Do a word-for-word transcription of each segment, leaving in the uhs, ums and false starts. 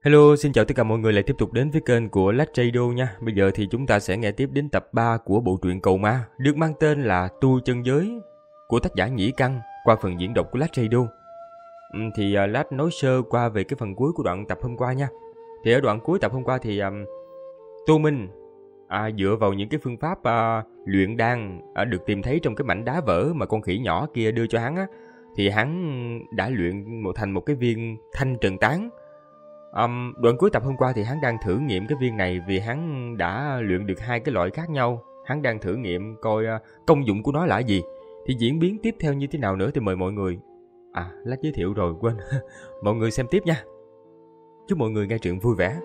Hello, xin chào tất cả mọi người lại tiếp tục đến với kênh của Lách Radio nha. Bây giờ thì chúng ta sẽ nghe tiếp đến tập ba của bộ truyện Cầu Ma, được mang tên là Tu Chân Giới của tác giả Nhĩ Căn qua phần diễn đọc của Lách Radio. Uhm, thì uh, Lách nói sơ qua về cái phần cuối của đoạn tập hôm qua nha. Thì ở đoạn cuối tập hôm qua thì um, Tô Minh à, dựa vào những cái phương pháp uh, luyện đan uh, được tìm thấy trong cái mảnh đá vỡ mà con khỉ nhỏ kia đưa cho hắn á, thì hắn đã luyện một thành một cái viên thanh trần tán. Um, đoạn cuối tập hôm qua thì hắn đang thử nghiệm cái viên này vì hắn đã luyện được hai cái loại khác nhau. Hắn đang thử nghiệm coi uh, công dụng của nó là gì. Thì diễn biến tiếp theo như thế nào nữa thì mời mọi người. À, lát giới thiệu rồi quên. Mọi người xem tiếp nha. Chúc mọi người nghe truyện vui vẻ.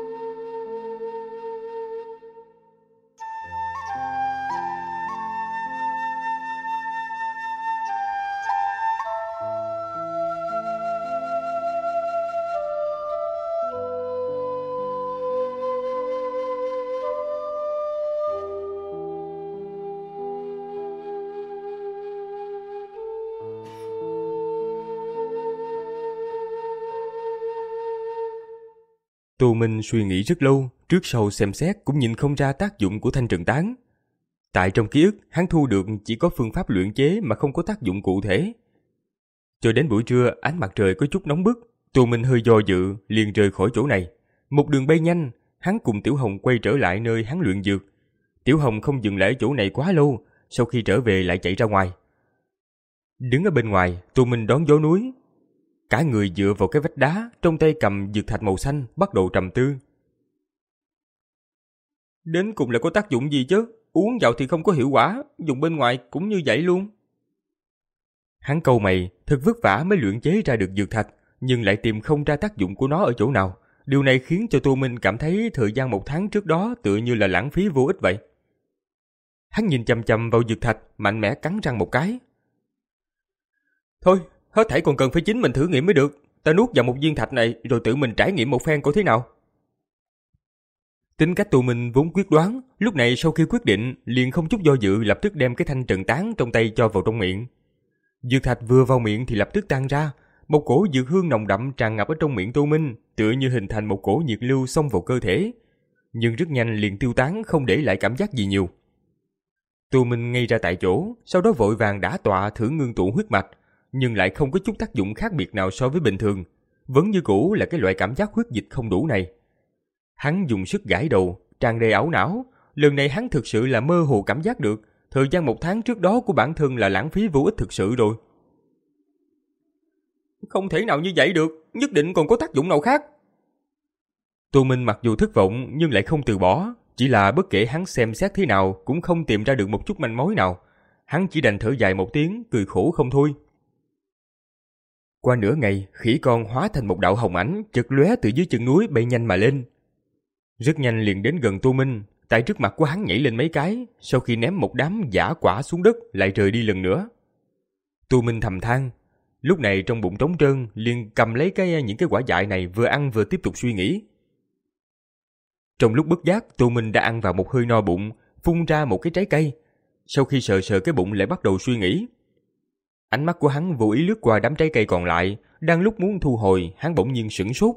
Tô Minh suy nghĩ rất lâu, trước sau xem xét cũng nhìn không ra tác dụng của thanh trần tán. Tại trong ký ức, hắn thu được chỉ có phương pháp luyện chế mà không có tác dụng cụ thể. Cho đến buổi trưa, ánh mặt trời có chút nóng bức, Tô Minh hơi do dự, liền rời khỏi chỗ này. Một đường bay nhanh, hắn cùng Tiểu Hồng quay trở lại nơi hắn luyện dược. Tiểu Hồng không dừng lại ở chỗ này quá lâu, sau khi trở về lại chạy ra ngoài. Đứng ở bên ngoài, Tô Minh đón gió núi. Cả người dựa vào cái vách đá, trong tay cầm dược thạch màu xanh, bắt đầu trầm tư. Đến cùng là có tác dụng gì chứ? Uống vào thì không có hiệu quả, dùng bên ngoài cũng như vậy luôn. Hắn cau mày, thật vất vả mới luyện chế ra được dược thạch, nhưng lại tìm không ra tác dụng của nó ở chỗ nào. Điều này khiến cho Tô Minh cảm thấy thời gian một tháng trước đó tựa như là lãng phí vô ích vậy. Hắn nhìn chằm chằm vào dược thạch, mạnh mẽ cắn răng một cái. Thôi, hết thảy còn cần phải chính mình thử nghiệm mới được. Ta nuốt vào một viên thạch này rồi tự mình trải nghiệm một phen coi thế nào. Tính cách Tô Minh vốn quyết đoán, lúc này sau khi quyết định liền không chút do dự lập tức đem cái thanh trần tán trong tay cho vào trong miệng. Dược thạch vừa vào miệng thì lập tức tan ra, một cổ dược hương nồng đậm tràn ngập ở trong miệng Tô Minh, tựa như hình thành một cổ nhiệt lưu xông vào cơ thể, nhưng rất nhanh liền tiêu tán, không để lại cảm giác gì nhiều. Tô Minh ngay ra tại chỗ, sau đó vội vàng đả tọa thử ngưng tụ huyết mạch, nhưng lại không có chút tác dụng khác biệt nào so với bình thường, vẫn như cũ là cái loại cảm giác huyết dịch không đủ này. Hắn dùng sức gãi đầu, tràn đầy ảo não, lần này hắn thực sự là mơ hồ cảm giác được, thời gian một tháng trước đó của bản thân là lãng phí vô ích thực sự rồi. Không thể nào như vậy được, nhất định còn có tác dụng nào khác. Tô Minh mặc dù thất vọng nhưng lại không từ bỏ, chỉ là bất kể hắn xem xét thế nào cũng không tìm ra được một chút manh mối nào. Hắn chỉ đành thở dài một tiếng, cười khổ không thôi. Qua nửa ngày, khỉ con hóa thành một đạo hồng ảnh, chợt lóe từ dưới chân núi bay nhanh mà lên. Rất nhanh liền đến gần Tô Minh, tại trước mặt của hắn nhảy lên mấy cái, sau khi ném một đám dã quả xuống đất lại rời đi lần nữa. Tô Minh thầm than, lúc này trong bụng trống trơn, liền cầm lấy cái những cái quả dại này vừa ăn vừa tiếp tục suy nghĩ. Trong lúc bất giác, Tô Minh đã ăn vào một hơi no bụng, phun ra một cái trái cây. Sau khi sờ sờ cái bụng lại bắt đầu suy nghĩ. Ánh mắt của hắn vô ý lướt qua đám trái cây còn lại, đang lúc muốn thu hồi, hắn bỗng nhiên sửng sốt.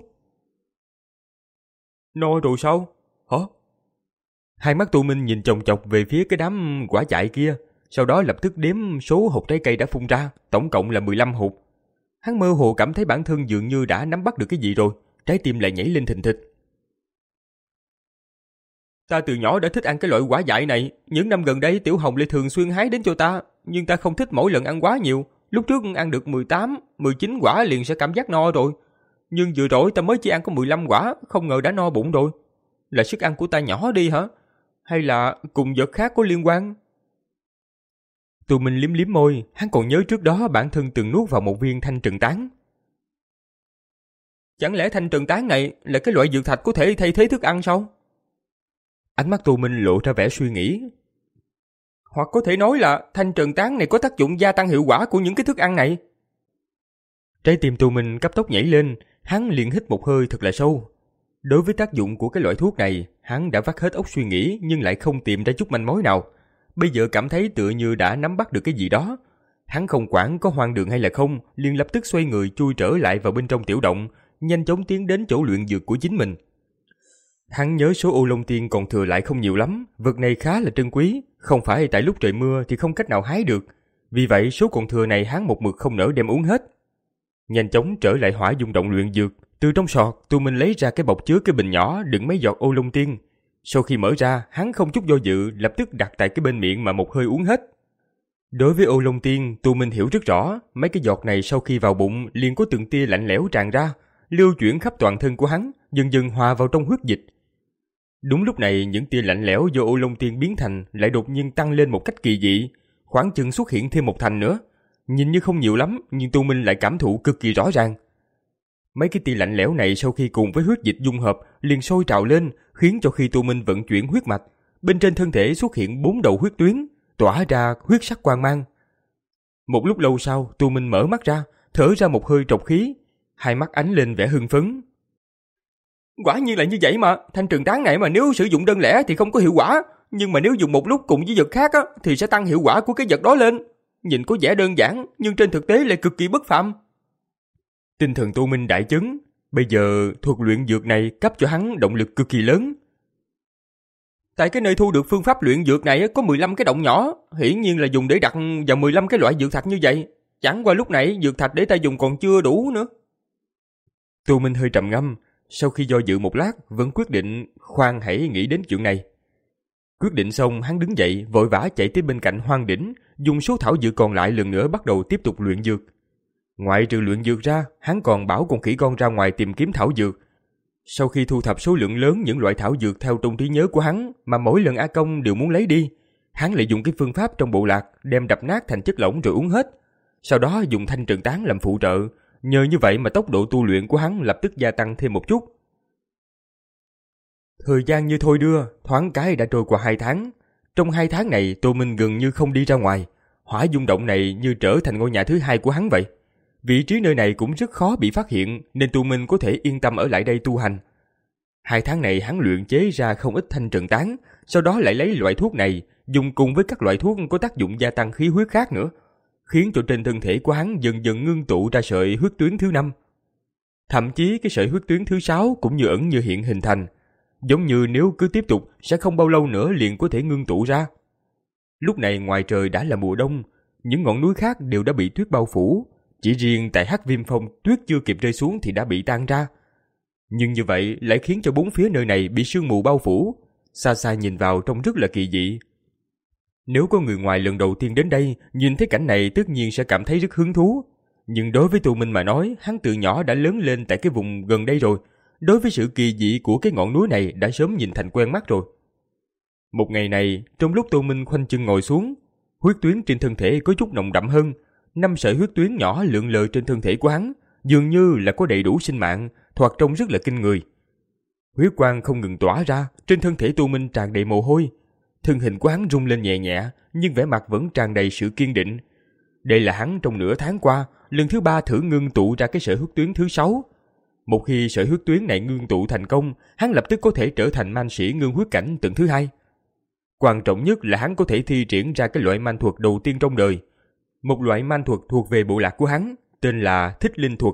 No rồi sao? Hả? Hai mắt Tô Minh nhìn chòng chọc về phía cái đám quả dại kia, sau đó lập tức đếm số hột trái cây đã phun ra, tổng cộng là mười lăm hột. Hắn mơ hồ cảm thấy bản thân dường như đã nắm bắt được cái gì rồi, trái tim lại nhảy lên thình thịch. Ta từ nhỏ đã thích ăn cái loại quả dại này, những năm gần đây Tiểu Hồng lại thường xuyên hái đến cho ta, nhưng ta không thích mỗi lần ăn quá nhiều. Lúc trước ăn được mười tám, mười chín quả liền sẽ cảm giác no rồi. Nhưng vừa rồi ta mới chỉ ăn có mười lăm quả, không ngờ đã no bụng rồi. Là sức ăn của ta nhỏ đi hả? Hay là cùng vật khác có liên quan? Tô Minh liếm liếm môi, hắn còn nhớ trước đó bản thân từng nuốt vào một viên thanh trần tán. Chẳng lẽ thanh trần tán này là cái loại dược thạch có thể thay thế thức ăn sao? Ánh mắt Tô Minh lộ ra vẻ suy nghĩ. Hoặc có thể nói là thanh trần tán này có tác dụng gia tăng hiệu quả của những cái thức ăn này. Trái tim Tô Minh cấp tốc nhảy lên, hắn liền hít một hơi thật là sâu. Đối với tác dụng của cái loại thuốc này, hắn đã vắt hết óc suy nghĩ nhưng lại không tìm ra chút manh mối nào. Bây giờ cảm thấy tựa như đã nắm bắt được cái gì đó. Hắn không quản có hoang đường hay là không, liền lập tức xoay người chui trở lại vào bên trong tiểu động, nhanh chóng tiến đến chỗ luyện dược của chính mình. Hắn nhớ số ô long tiên còn thừa lại không nhiều lắm, vật này khá là trân quý, không phải tại lúc trời mưa thì không cách nào hái được. Vì vậy số còn thừa này hắn một mực không nỡ đem uống hết. Nhanh chóng trở lại hỏa dung động luyện dược, từ trong sọt Tu Minh lấy ra cái bọc chứa cái bình nhỏ đựng mấy giọt ô long tiên. Sau khi mở ra, hắn không chút do dự lập tức đặt tại cái bên miệng mà một hơi uống hết. Đối với ô long tiên, Tu Minh hiểu rất rõ, mấy cái giọt này sau khi vào bụng liền có từng tia lạnh lẽo tràn ra, lưu chuyển khắp toàn thân của hắn, dần dần hòa vào trong huyết dịch. Đúng lúc này, những tia lạnh lẽo do ô long tiên biến thành lại đột nhiên tăng lên một cách kỳ dị, khoảng chừng xuất hiện thêm một thành nữa. Nhìn như không nhiều lắm, nhưng Tu Minh lại cảm thụ cực kỳ rõ ràng. Mấy cái tia lạnh lẽo này sau khi cùng với huyết dịch dung hợp liền sôi trào lên, khiến cho khi Tu Minh vận chuyển huyết mạch, bên trên thân thể xuất hiện bốn đầu huyết tuyến, tỏa ra huyết sắc quang mang. Một lúc lâu sau, Tu Minh mở mắt ra, thở ra một hơi trọc khí, hai mắt ánh lên vẻ hưng phấn. Quả nhiên là như vậy mà, thanh trừng tán này mà nếu sử dụng đơn lẻ thì không có hiệu quả, nhưng mà nếu dùng một lúc cùng với vật khác á, thì sẽ tăng hiệu quả của cái vật đó lên. Nhìn có vẻ đơn giản, nhưng trên thực tế lại cực kỳ bất phàm. Tinh thần Tu Minh đại chấn, bây giờ thuật luyện dược này cấp cho hắn động lực cực kỳ lớn. Tại cái nơi thu được phương pháp luyện dược này có mười lăm cái động nhỏ, hiển nhiên là dùng để đặt vào mười lăm cái loại dược thạch như vậy. Chẳng qua lúc nãy dược thạch để ta dùng còn chưa đủ nữa. Tu Minh hơi trầm ngâm, sau khi do dự một lát vẫn quyết định khoan hãy nghĩ đến chuyện này. Quyết định xong, hắn đứng dậy vội vã chạy tới bên cạnh Hoang Đỉnh, dùng số thảo dược còn lại lần nữa bắt đầu tiếp tục luyện dược. Ngoại trừ luyện dược ra, hắn còn bảo con khỉ con ra ngoài tìm kiếm thảo dược. Sau khi thu thập số lượng lớn những loại thảo dược theo trong trí nhớ của hắn mà mỗi lần A Công đều muốn lấy đi, hắn lại dùng cái phương pháp trong bộ lạc đem đập nát thành chất lỏng rồi uống hết. Sau đó dùng thanh trừng tán làm phụ trợ, nhờ như vậy mà tốc độ tu luyện của hắn lập tức gia tăng thêm một chút. Thời gian như thôi đưa, thoáng cái đã trôi qua hai tháng. Trong hai tháng này, Tô Minh gần như không đi ra ngoài. Hỏa dung động này như trở thành ngôi nhà thứ hai của hắn vậy. Vị trí nơi này cũng rất khó bị phát hiện, nên Tô Minh có thể yên tâm ở lại đây tu hành. Hai tháng này hắn luyện chế ra không ít thanh trừng tán, sau đó lại lấy loại thuốc này, dùng cùng với các loại thuốc có tác dụng gia tăng khí huyết khác nữa, khiến cho trên thân thể của hắn dần dần ngưng tụ ra sợi huyết tuyến thứ năm. Thậm chí cái sợi huyết tuyến thứ sáu cũng như ẩn như hiện hình thành, giống như nếu cứ tiếp tục sẽ không bao lâu nữa liền có thể ngưng tụ ra. Lúc này ngoài trời đã là mùa đông, những ngọn núi khác đều đã bị tuyết bao phủ, chỉ riêng tại Hắc Viêm Phong tuyết chưa kịp rơi xuống thì đã bị tan ra. Nhưng như vậy lại khiến cho bốn phía nơi này bị sương mù bao phủ, xa xa nhìn vào trông rất là kỳ dị. Nếu có người ngoài lần đầu tiên đến đây, nhìn thấy cảnh này tất nhiên sẽ cảm thấy rất hứng thú. Nhưng đối với Tô Minh mà nói, hắn từ nhỏ đã lớn lên tại cái vùng gần đây rồi. Đối với sự kỳ dị của cái ngọn núi này đã sớm nhìn thành quen mắt rồi. Một ngày này, trong lúc Tô Minh khoanh chân ngồi xuống, huyết tuyến trên thân thể có chút nồng đậm hơn. Năm sợi huyết tuyến nhỏ lượn lờ trên thân thể của hắn, dường như là có đầy đủ sinh mạng, thoạt trông rất là kinh người. Huyết quang không ngừng tỏa ra, trên thân thể Tô Minh tràn đầy mồ hôi. Thân hình của hắn rung lên nhẹ nhẹ, nhưng vẻ mặt vẫn tràn đầy sự kiên định. Đây là hắn trong nửa tháng qua, lần thứ ba thử ngưng tụ ra cái sợi huyết tuyến thứ sáu. Một khi sợi huyết tuyến này ngưng tụ thành công, hắn lập tức có thể trở thành man sĩ ngưng huyết cảnh tầng thứ hai. Quan trọng nhất là hắn có thể thi triển ra cái loại man thuật đầu tiên trong đời. Một loại man thuật thuộc về bộ lạc của hắn, tên là Thích Linh thuật.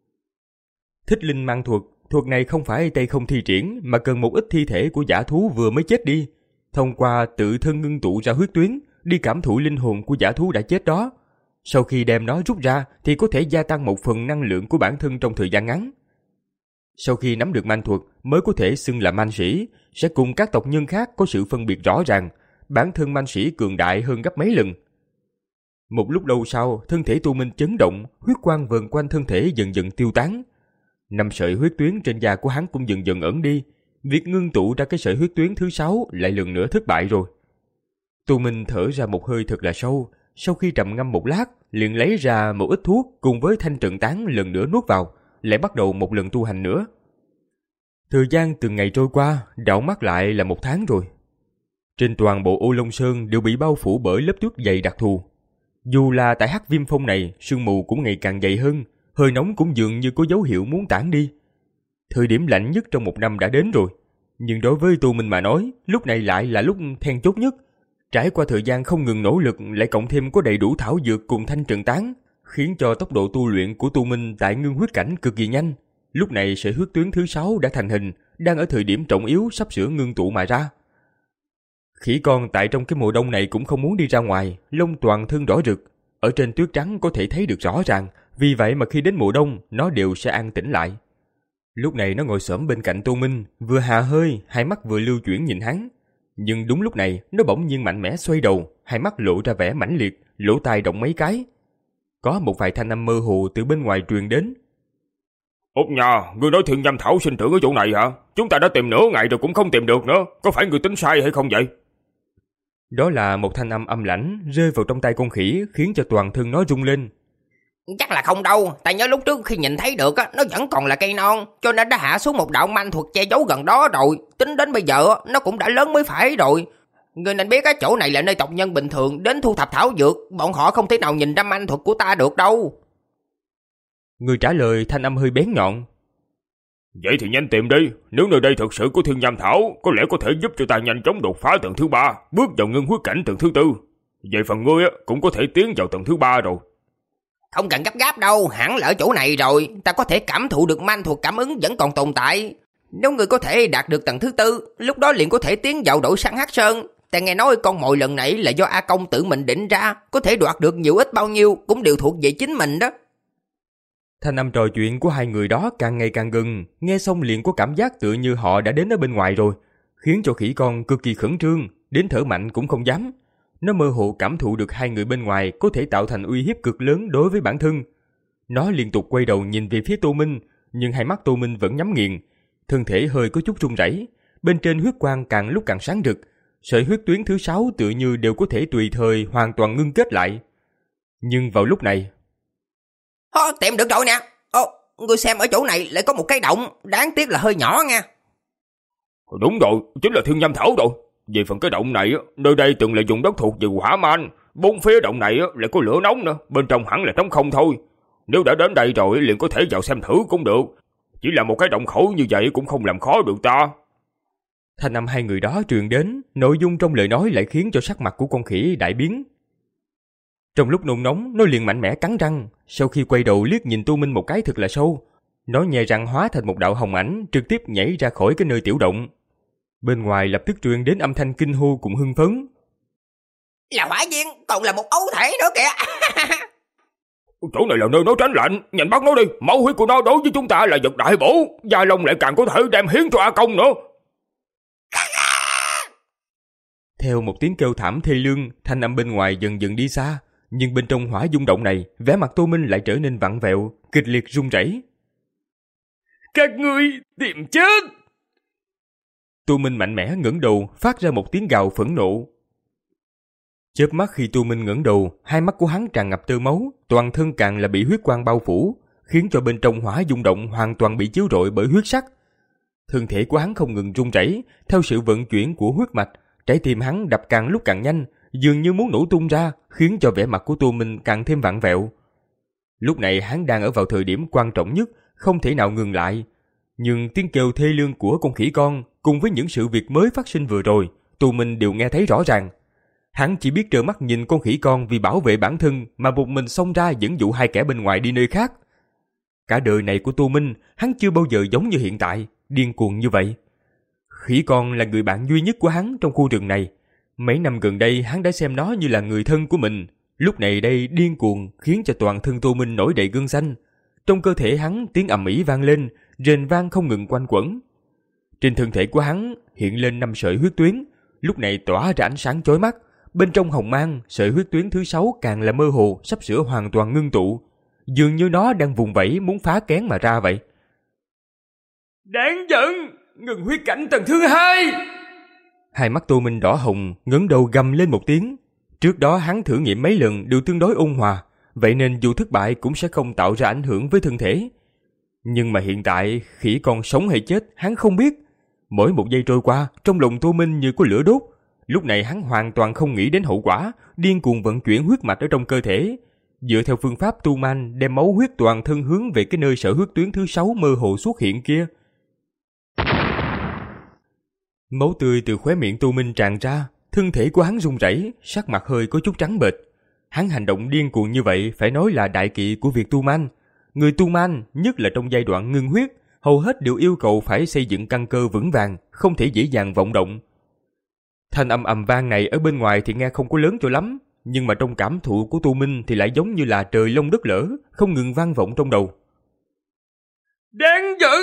Thích Linh man thuật, thuật này không phải tay không thi triển mà cần một ít thi thể của dã thú vừa mới chết đi. Thông qua tự thân ngưng tụ ra huyết tuyến, đi cảm thụ linh hồn của dã thú đã chết đó. Sau khi đem nó rút ra thì có thể gia tăng một phần năng lượng của bản thân trong thời gian ngắn. Sau khi nắm được man thuật mới có thể xưng là man sĩ, sẽ cùng các tộc nhân khác có sự phân biệt rõ ràng, bản thân man sĩ cường đại hơn gấp mấy lần. Một lúc lâu sau, thân thể Tu Minh chấn động, huyết quang vờn quanh thân thể dần dần tiêu tán. Năm sợi huyết tuyến trên da của hắn cũng dần dần ẩn đi. Việc ngưng tụ ra cái sợi huyết tuyến thứ sáu lại lần nữa thất bại rồi. Tu Minh thở ra một hơi thật là sâu, sau khi trầm ngâm một lát, liền lấy ra một ít thuốc cùng với thanh trừng tán lần nữa nuốt vào, lại bắt đầu một lần tu hành nữa. Thời gian từng ngày trôi qua, đảo mắt lại là một tháng rồi. Trên toàn bộ Ô Long Sơn đều bị bao phủ bởi lớp tuyết dày đặc thù. Dù là tại Hắc Viêm Phong này, sương mù cũng ngày càng dày hơn, hơi nóng cũng dường như có dấu hiệu muốn tản đi. Thời điểm lạnh nhất trong một năm đã đến rồi, nhưng đối với Tu Minh mà nói, lúc này lại là lúc then chốt nhất. Trải qua thời gian không ngừng nỗ lực, lại cộng thêm có đầy đủ thảo dược cùng thanh trừng tán, khiến cho tốc độ tu luyện của Tu Minh tại ngưng huyết cảnh cực kỳ nhanh. Lúc này sợi huyết tuyến thứ sáu đã thành hình, đang ở thời điểm trọng yếu sắp sửa ngưng tụ mà ra. Khỉ con tại trong cái mùa đông này cũng không muốn đi ra ngoài, lông toàn thân đỏ rực, ở trên tuyết trắng có thể thấy được rõ ràng, vì vậy mà khi đến mùa đông nó đều sẽ an tĩnh lại. Lúc này nó ngồi xổm bên cạnh Tô Minh, vừa hà hơi, hai mắt vừa lưu chuyển nhìn hắn. Nhưng đúng lúc này, nó bỗng nhiên mạnh mẽ xoay đầu, hai mắt lộ ra vẻ mãnh liệt, lỗ tai động mấy cái. Có một vài thanh âm mơ hồ từ bên ngoài truyền đến. Út nha, ngươi nói Thiên Nham Thảo sinh trưởng ở chỗ này hả? Chúng ta đã tìm nửa ngày rồi cũng không tìm được nữa, có phải ngươi tính sai hay không vậy? Đó là một thanh âm âm lãnh rơi vào trong tay con khỉ, khiến cho toàn thân nó rung lên. Chắc là không đâu, ta nhớ lúc trước khi nhìn thấy được á, nó vẫn còn là cây non, cho nên đã hạ xuống một đạo manh thuật che giấu gần đó rồi. Tính đến bây giờ nó cũng đã lớn mới phải rồi. Ngươi nên biết á, chỗ này là nơi tộc nhân bình thường đến thu thập thảo dược, bọn họ không thể nào nhìn ra manh thuật của ta được đâu. Người trả lời thanh âm hơi bén nhọn. Vậy thì nhanh tìm đi, nếu nơi đây thực sự có Thiên Nham Thảo, có lẽ có thể giúp cho ta nhanh chóng đột phá tầng thứ ba, bước vào ngưng huyết cảnh tầng thứ tư. Về phần ngươi á, cũng có thể tiến vào tầng thứ ba rồi. Không cần gấp gáp đâu, hẳn là ở chỗ này rồi, ta có thể cảm thụ được manh thuật cảm ứng vẫn còn tồn tại. Nếu người có thể đạt được tầng thứ tư, lúc đó liền có thể tiến vào đội săn Hắc Sơn. Ta nghe nói con mồi lần nãy là do A Công tự mình định ra, có thể đoạt được nhiều ít bao nhiêu cũng đều thuộc về chính mình đó. Thanh âm trò chuyện của hai người đó càng ngày càng gần, nghe xong liền có cảm giác tựa như họ đã đến ở bên ngoài rồi, khiến cho khỉ con cực kỳ khẩn trương, đến thở mạnh cũng không dám. Nó mơ hồ cảm thụ được hai người bên ngoài có thể tạo thành uy hiếp cực lớn đối với bản thân. Nó liên tục quay đầu nhìn về phía Tô Minh, nhưng hai mắt Tô Minh vẫn nhắm nghiền, thân thể hơi có chút run rẩy, bên trên huyết quang càng lúc càng sáng rực, sợi huyết tuyến thứ sáu tựa như đều có thể tùy thời hoàn toàn ngưng kết lại. Nhưng vào lúc này, Hô, tìm được rồi nè. Ô, ngươi xem ở chỗ này lại có một cái động, đáng tiếc là hơi nhỏ nha. Đúng rồi, chính là Thiên Nham Thảo rồi. Về phần cái động này, nơi đây từng là vùng đất thuộc về hỏa man, bốn phía động này lại có lửa nóng nữa, bên trong hẳn là trống không thôi. Nếu đã đến đây rồi liền có thể vào xem thử cũng được. Chỉ là một cái động khẩu như vậy cũng không làm khó được ta. thanh âm hai người đó truyền đến, nội dung trong lời nói lại khiến cho sắc mặt của con khỉ đại biến. Trong lúc nôn nóng, nó liền mạnh mẽ cắn răng, sau khi quay đầu liếc nhìn Tô Minh một cái thật là sâu, nó nhè răng hóa thành một đạo hồng ảnh, trực tiếp nhảy ra khỏi cái nơi tiểu động. Bên ngoài lập tức truyền đến âm thanh kinh hô cùng hưng phấn. Là hỏa viên, còn là một ấu thể nữa kìa. Chỗ này là nơi nó tránh lạnh, nhanh bắt nó đi, máu huyết của nó đối với chúng ta là vật đại bổ, da lông lại càng có thể đem hiến cho A Công nữa. Theo một tiếng kêu thảm thê lương, thanh âm bên ngoài dần dần đi xa, nhưng bên trong hỏa dung động này, vẻ mặt Tô Minh lại trở nên vặn vẹo, kịch liệt run rẩy. Các ngươi tìm chết! Tô Minh mạnh mẽ ngẩng đầu, phát ra một tiếng gào phẫn nộ. Chớp mắt khi Tô Minh ngẩng đầu, hai mắt của hắn tràn ngập tơ máu, toàn thân càng là bị huyết quang bao phủ, khiến cho bên trong hỏa dung động hoàn toàn bị chiếu rọi bởi huyết sắc. Thân thể của hắn không ngừng run rẩy, theo sự vận chuyển của huyết mạch, trái tim hắn đập càng lúc càng nhanh, dường như muốn nổ tung ra, khiến cho vẻ mặt của Tô Minh càng thêm vặn vẹo. Lúc này hắn đang ở vào thời điểm quan trọng nhất, không thể nào ngừng lại. Nhưng tiếng kêu thê lương của con khỉ con cùng với những sự việc mới phát sinh vừa rồi, Tô Minh đều nghe thấy rõ ràng. Hắn chỉ biết trợn mắt nhìn con khỉ con vì bảo vệ bản thân mà một mình xông ra dẫn dụ hai kẻ bên ngoài đi nơi khác. Cả đời này của Tô Minh, hắn chưa bao giờ giống như hiện tại, điên cuồng như vậy. Khỉ con là người bạn duy nhất của hắn trong khu rừng này. Mấy năm gần đây hắn đã xem nó như là người thân của mình. Lúc này đây điên cuồng khiến cho toàn thân Tô Minh nổi đầy gân xanh. Trong cơ thể hắn tiếng ầm ĩ vang lên, rền vang không ngừng quanh quẩn. Trên thân thể của hắn hiện lên năm sợi huyết tuyến, lúc này tỏa ra ánh sáng chói mắt. Bên trong hồng mang, sợi huyết tuyến thứ sáu càng là mơ hồ, sắp sửa hoàn toàn ngưng tụ, dường như nó đang vùng vẫy muốn phá kén mà ra vậy. Đáng giận, ngừng huyết cảnh tầng thứ hai. Hai mắt Tô Minh đỏ hồng, ngẩng đầu gầm lên một tiếng. Trước đó hắn thử nghiệm mấy lần đều tương đối ôn hòa, vậy nên dù thất bại cũng sẽ không tạo ra ảnh hưởng với thân thể. Nhưng mà hiện tại, khỉ còn sống hay chết hắn không biết. Mỗi một giây trôi qua, trong lòng Tô Minh như có lửa đốt. Lúc này hắn hoàn toàn không nghĩ đến hậu quả, điên cuồng vận chuyển huyết mạch ở trong cơ thể, dựa theo phương pháp tu man đem máu huyết toàn thân hướng về cái nơi sở huyết tuyến thứ sáu mơ hồ xuất hiện kia. Máu tươi từ khóe miệng Tô Minh tràn ra, thân thể của hắn run rẩy, sắc mặt hơi có chút trắng bệch. Hắn hành động điên cuồng như vậy phải nói là đại kỵ của việc tu man. Người tu man, nhất là trong giai đoạn ngưng huyết, hầu hết đều yêu cầu phải xây dựng căn cơ vững vàng, không thể dễ dàng vọng động. Thanh âm ầm vang này ở bên ngoài thì nghe không có lớn cho lắm, nhưng mà trong cảm thụ của Tô Minh thì lại giống như là trời long đất lở, không ngừng vang vọng trong đầu. Đáng giận!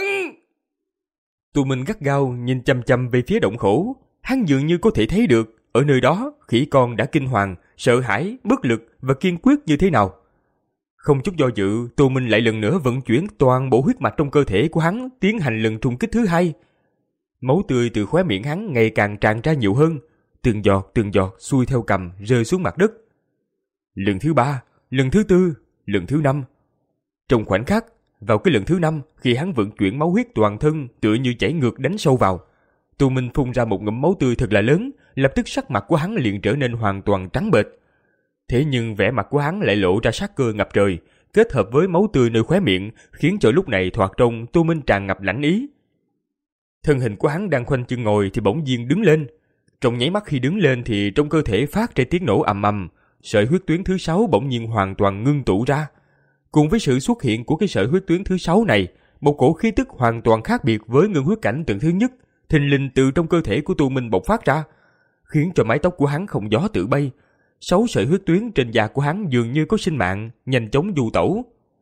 Tô Minh gắt gao nhìn chăm chăm về phía động khẩu, hắn dường như có thể thấy được ở nơi đó khỉ con đã kinh hoàng, sợ hãi, bất lực và kiên quyết như thế nào. Không chút do dự, Tô Minh lại lần nữa vận chuyển toàn bộ huyết mạch trong cơ thể của hắn, tiến hành lần trùng kích thứ hai. Máu tươi từ khóe miệng hắn ngày càng tràn ra nhiều hơn, từng giọt từng giọt xuôi theo cằm rơi xuống mặt đất. Lần thứ ba, lần thứ tư, lần thứ năm. Trong khoảnh khắc, vào cái lần thứ năm, khi hắn vận chuyển máu huyết toàn thân tựa như chảy ngược đánh sâu vào, Tô Minh phun ra một ngụm máu tươi thật là lớn, lập tức sắc mặt của hắn liền trở nên hoàn toàn trắng bệch. Thế nhưng vẻ mặt của hắn lại lộ ra sát cơ ngập trời, kết hợp với máu tươi nơi khóe miệng, khiến cho lúc này thoạt trông Tô Minh tràn ngập lãnh ý. Thân hình của hắn đang khoanh chân ngồi thì bỗng nhiên đứng lên. Trong nháy mắt khi đứng lên thì trong cơ thể phát ra tiếng nổ ầm ầm, sợi huyết tuyến thứ sáu bỗng nhiên hoàn toàn ngưng tụ ra. Cùng với sự xuất hiện của cái sợi huyết tuyến thứ sáu này, một cổ khí tức hoàn toàn khác biệt với ngưng huyết cảnh tầng thứ nhất, thình lình từ trong cơ thể của Tô Minh bộc phát ra, khiến cho mái tóc của hắn không gió tự bay. Sáu sợi huyết tuyến trên da của hắn dường như có sinh mạng, nhanh chóng du tẩu.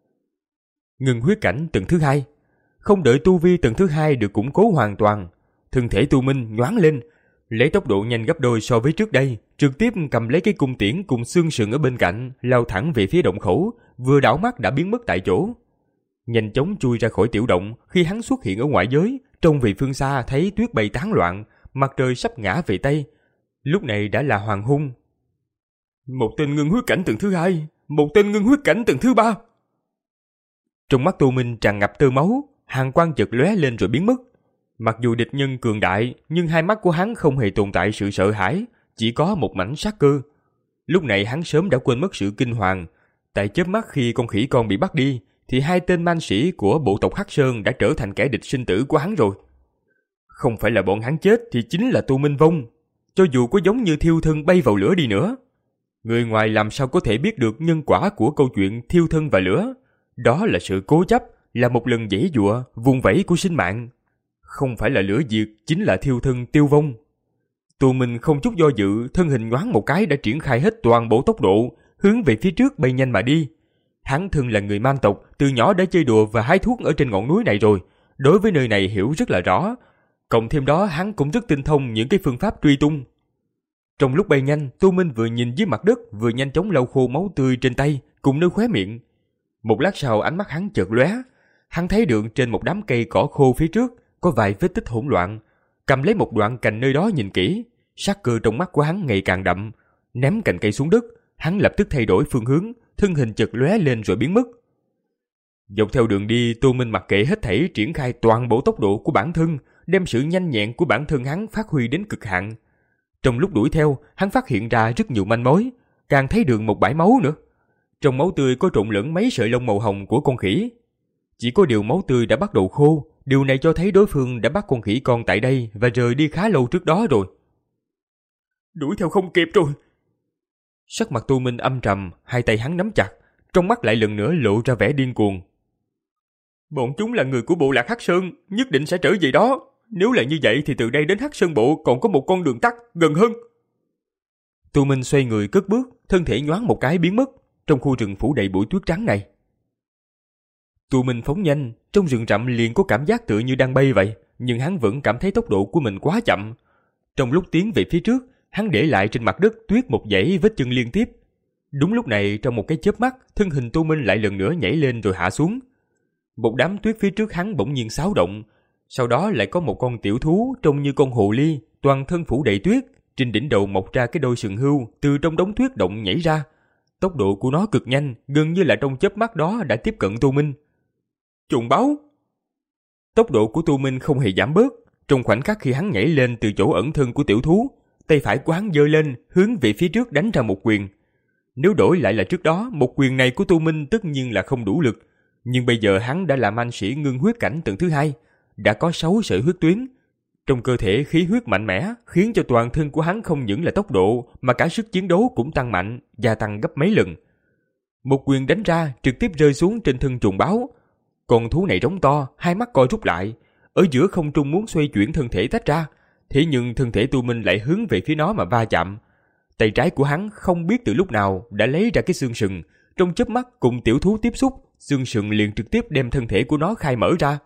Ngưng huyết cảnh tầng thứ hai. Không đợi tu vi tầng thứ hai được củng cố hoàn toàn, thân thể Tô Minh nhoáng lên, lấy tốc độ nhanh gấp đôi so với trước đây, trực tiếp cầm lấy cái cung tiễn cùng xương sườn ở bên cạnh, lao thẳng về phía động khẩu, vừa đảo mắt đã biến mất tại chỗ. Nhanh chóng chui ra khỏi tiểu động, khi hắn xuất hiện ở ngoại giới, trông về phương xa thấy tuyết bay tán loạn, mặt trời sắp ngã về tây. Lúc này đã là hoàng hôn. Một tên ngưng huyết cảnh tầng thứ hai, một tên ngưng huyết cảnh tầng thứ ba. Trong mắt Tô Minh tràn ngập tơ máu, hàn quang chợt lóe lên rồi biến mất. Mặc dù địch nhân cường đại, nhưng hai mắt của hắn không hề tồn tại sự sợ hãi, chỉ có một mảnh sát cơ. Lúc này hắn sớm đã quên mất sự kinh hoàng. Tại chớp mắt khi con khỉ con bị bắt đi, thì hai tên man sĩ của bộ tộc Hắc Sơn đã trở thành kẻ địch sinh tử của hắn rồi. Không phải là bọn hắn chết thì chính là Tô Minh vong. Cho dù có giống như thiêu thân bay vào lửa đi nữa, người ngoài làm sao có thể biết được nhân quả của câu chuyện thiêu thân và lửa. Đó là sự cố chấp, là một lần giãy giụa, vùng vẫy của sinh mạng. Không phải là lửa diệt, chính là thiêu thân tiêu vong. Tô Minh không chút do dự, thân hình nhoáng một cái đã triển khai hết toàn bộ tốc độ, hướng về phía trước bay nhanh mà đi. Hắn thân là người man tộc, từ nhỏ đã chơi đùa và hái thuốc ở trên ngọn núi này rồi, đối với nơi này hiểu rất là rõ. Cộng thêm đó hắn cũng rất tinh thông những cái phương pháp truy tung. Trong lúc bay nhanh, Tô Minh vừa nhìn dưới mặt đất, vừa nhanh chóng lau khô máu tươi trên tay cùng nơi khóe miệng. Một lát sau ánh mắt hắn chợt lóe, hắn thấy được trên một đám cây cỏ khô phía trước có vài vết tích hỗn loạn, cầm lấy một đoạn cành nơi đó nhìn kỹ, sát cơ trong mắt của hắn ngày càng đậm, ném cành cây xuống đất, hắn lập tức thay đổi phương hướng, thân hình chợt lóe lên rồi biến mất. Dọc theo đường đi, Tô Minh mặc kệ hết thảy, triển khai toàn bộ tốc độ của bản thân, đem sự nhanh nhẹn của bản thân hắn phát huy đến cực hạn. Trong lúc đuổi theo, hắn phát hiện ra rất nhiều manh mối, càng thấy được một bãi máu nữa. Trong máu tươi có trộn lẫn mấy sợi lông màu hồng của con khỉ. Chỉ có điều máu tươi đã bắt đầu khô, điều này cho thấy đối phương đã bắt con khỉ con tại đây và rời đi khá lâu trước đó rồi. Đuổi theo không kịp rồi. Sắc mặt Tô Minh âm trầm, hai tay hắn nắm chặt, trong mắt lại lần nữa lộ ra vẻ điên cuồng. Bọn chúng là người của bộ lạc Hắc Sơn, nhất định sẽ trở về đó. Nếu là như vậy thì từ đây đến Hắc Sơn bộ còn có một con đường tắt gần hơn. Tô Minh xoay người cất bước, thân thể nhoáng một cái biến mất trong khu rừng phủ đầy bụi tuyết trắng này. Tô Minh phóng nhanh, trong rừng rậm liền có cảm giác tựa như đang bay vậy, nhưng hắn vẫn cảm thấy tốc độ của mình quá chậm. Trong lúc tiến về phía trước, hắn để lại trên mặt đất tuyết một dãy vết chân liên tiếp. Đúng lúc này, trong một cái chớp mắt, thân hình Tô Minh lại lần nữa nhảy lên rồi hạ xuống. Một đám tuyết phía trước hắn bỗng nhiên xáo động, sau đó lại có một con tiểu thú trông như con hồ ly, toàn thân phủ đầy tuyết, trên đỉnh đầu mọc ra cái đôi sừng hươu từ trong đống tuyết động nhảy ra. Tốc độ của nó cực nhanh, gần như là trong chớp mắt đó đã tiếp cận Tô Minh. Trùng báo! Tốc độ của Tô Minh không hề giảm bớt. Trong khoảnh khắc khi hắn nhảy lên từ chỗ ẩn thân của tiểu thú, tay phải của hắn giơ lên, hướng về phía trước đánh ra một quyền. Nếu đổi lại là trước đó, một quyền này của Tô Minh tất nhiên là không đủ lực. Nhưng bây giờ hắn đã là man sĩ ngưng huyết cảnh tầng thứ hai, đã có sáu sợi huyết tuyến. Trong cơ thể khí huyết mạnh mẽ, khiến cho toàn thân của hắn không những là tốc độ, mà cả sức chiến đấu cũng tăng mạnh, gia tăng gấp mấy lần. Một quyền đánh ra, trực tiếp rơi xuống trên thân trùng báo. Con thú này trống to, hai mắt co rút lại, ở giữa không trung muốn xoay chuyển thân thể tách ra, thế nhưng thân thể Tu Minh lại hướng về phía nó mà va chạm. Tay trái của hắn không biết từ lúc nào đã lấy ra cái xương sừng, trong chớp mắt cùng tiểu thú tiếp xúc, xương sừng liền trực tiếp đem thân thể của nó khai mở ra.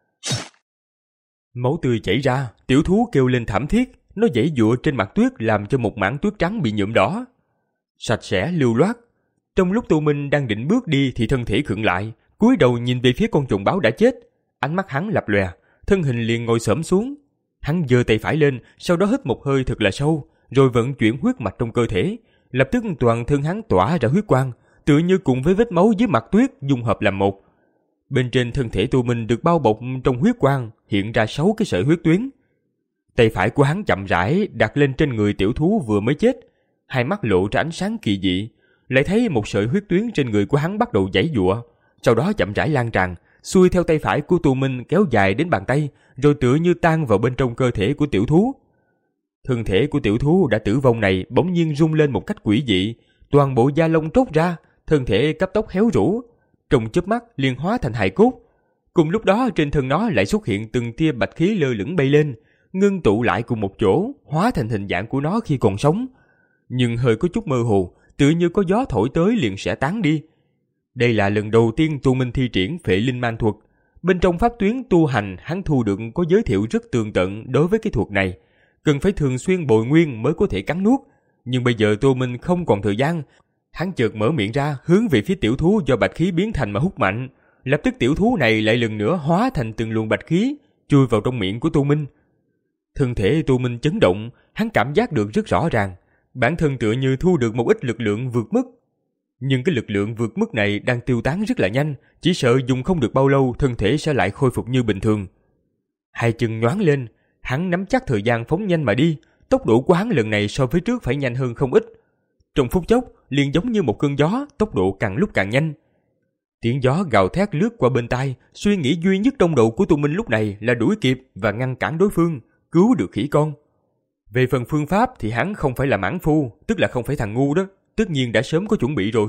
Máu tươi chảy ra, tiểu thú kêu lên thảm thiết, nó giãy giụa trên mặt tuyết làm cho một mảng tuyết trắng bị nhuộm đỏ. Sạch sẽ lưu loát. Trong lúc Tu Minh đang định bước đi thì thân thể khựng lại, cúi đầu nhìn về phía con trùng báo đã chết. Ánh mắt hắn lập lòe, thân hình liền ngồi xổm xuống. Hắn giơ tay phải lên, sau đó hít một hơi thật là sâu, rồi vận chuyển huyết mạch trong cơ thể. Lập tức toàn thân hắn tỏa ra huyết quang, tựa như cùng với vết máu dưới mặt tuyết dung hợp làm một. Bên trên thân thể Tu Minh được bao bọc trong huyết quang, hiện ra sáu cái sợi huyết tuyến. Tay phải của hắn chậm rãi đặt lên trên người tiểu thú vừa mới chết, hai mắt lộ ra ánh sáng kỳ dị, lại thấy một sợi huyết tuyến trên người của hắn bắt đầu giãy giụa, sau đó chậm rãi lan tràn, xuôi theo tay phải của Tu Minh kéo dài đến bàn tay, rồi tựa như tan vào bên trong cơ thể của tiểu thú. Thân thể của tiểu thú đã tử vong này bỗng nhiên rung lên một cách quỷ dị, toàn bộ da lông tróc ra, thân thể cấp tốc héo rũ, trong chớp mắt liền hóa thành hài cốt. Cùng lúc đó trên thân nó lại xuất hiện từng tia bạch khí lơ lửng bay lên, ngưng tụ lại cùng một chỗ, hóa thành hình dạng của nó khi còn sống, nhưng hơi có chút mơ hồ, tựa như có gió thổi tới liền sẽ tán đi. Đây là lần đầu tiên Tu Minh thi triển Phệ Linh Man thuật. Bên trong pháp tuyến tu hành, hắn thu được có giới thiệu rất tường tận đối với cái thuật này, cần phải thường xuyên bồi nguyên mới có thể cắn nuốt. Nhưng bây giờ Tu Minh không còn thời gian, hắn chợt mở miệng ra, hướng về phía tiểu thú do bạch khí biến thành mà hút mạnh. Lập tức tiểu thú này lại lần nữa hóa thành từng luồng bạch khí, chui vào trong miệng của Tu Minh. Thân thể Tu Minh chấn động, hắn cảm giác được rất rõ ràng, bản thân tựa như thu được một ít lực lượng vượt mức. Nhưng cái lực lượng vượt mức này đang tiêu tán rất là nhanh, chỉ sợ dùng không được bao lâu thân thể sẽ lại khôi phục như bình thường. Hai chân nhoáng lên, hắn nắm chắc thời gian phóng nhanh mà đi, tốc độ của hắn lần này so với trước phải nhanh hơn không ít. Trong phút chốc, liền giống như một cơn gió, tốc độ càng lúc càng nhanh. Tiếng gió gào thét lướt qua bên tai, suy nghĩ duy nhất trong đầu của Tu Minh lúc này là đuổi kịp và ngăn cản đối phương, cứu được khỉ con. Về phần phương pháp thì hắn không phải là mãn phu, tức là không phải thằng ngu đó, tất nhiên đã sớm có chuẩn bị rồi.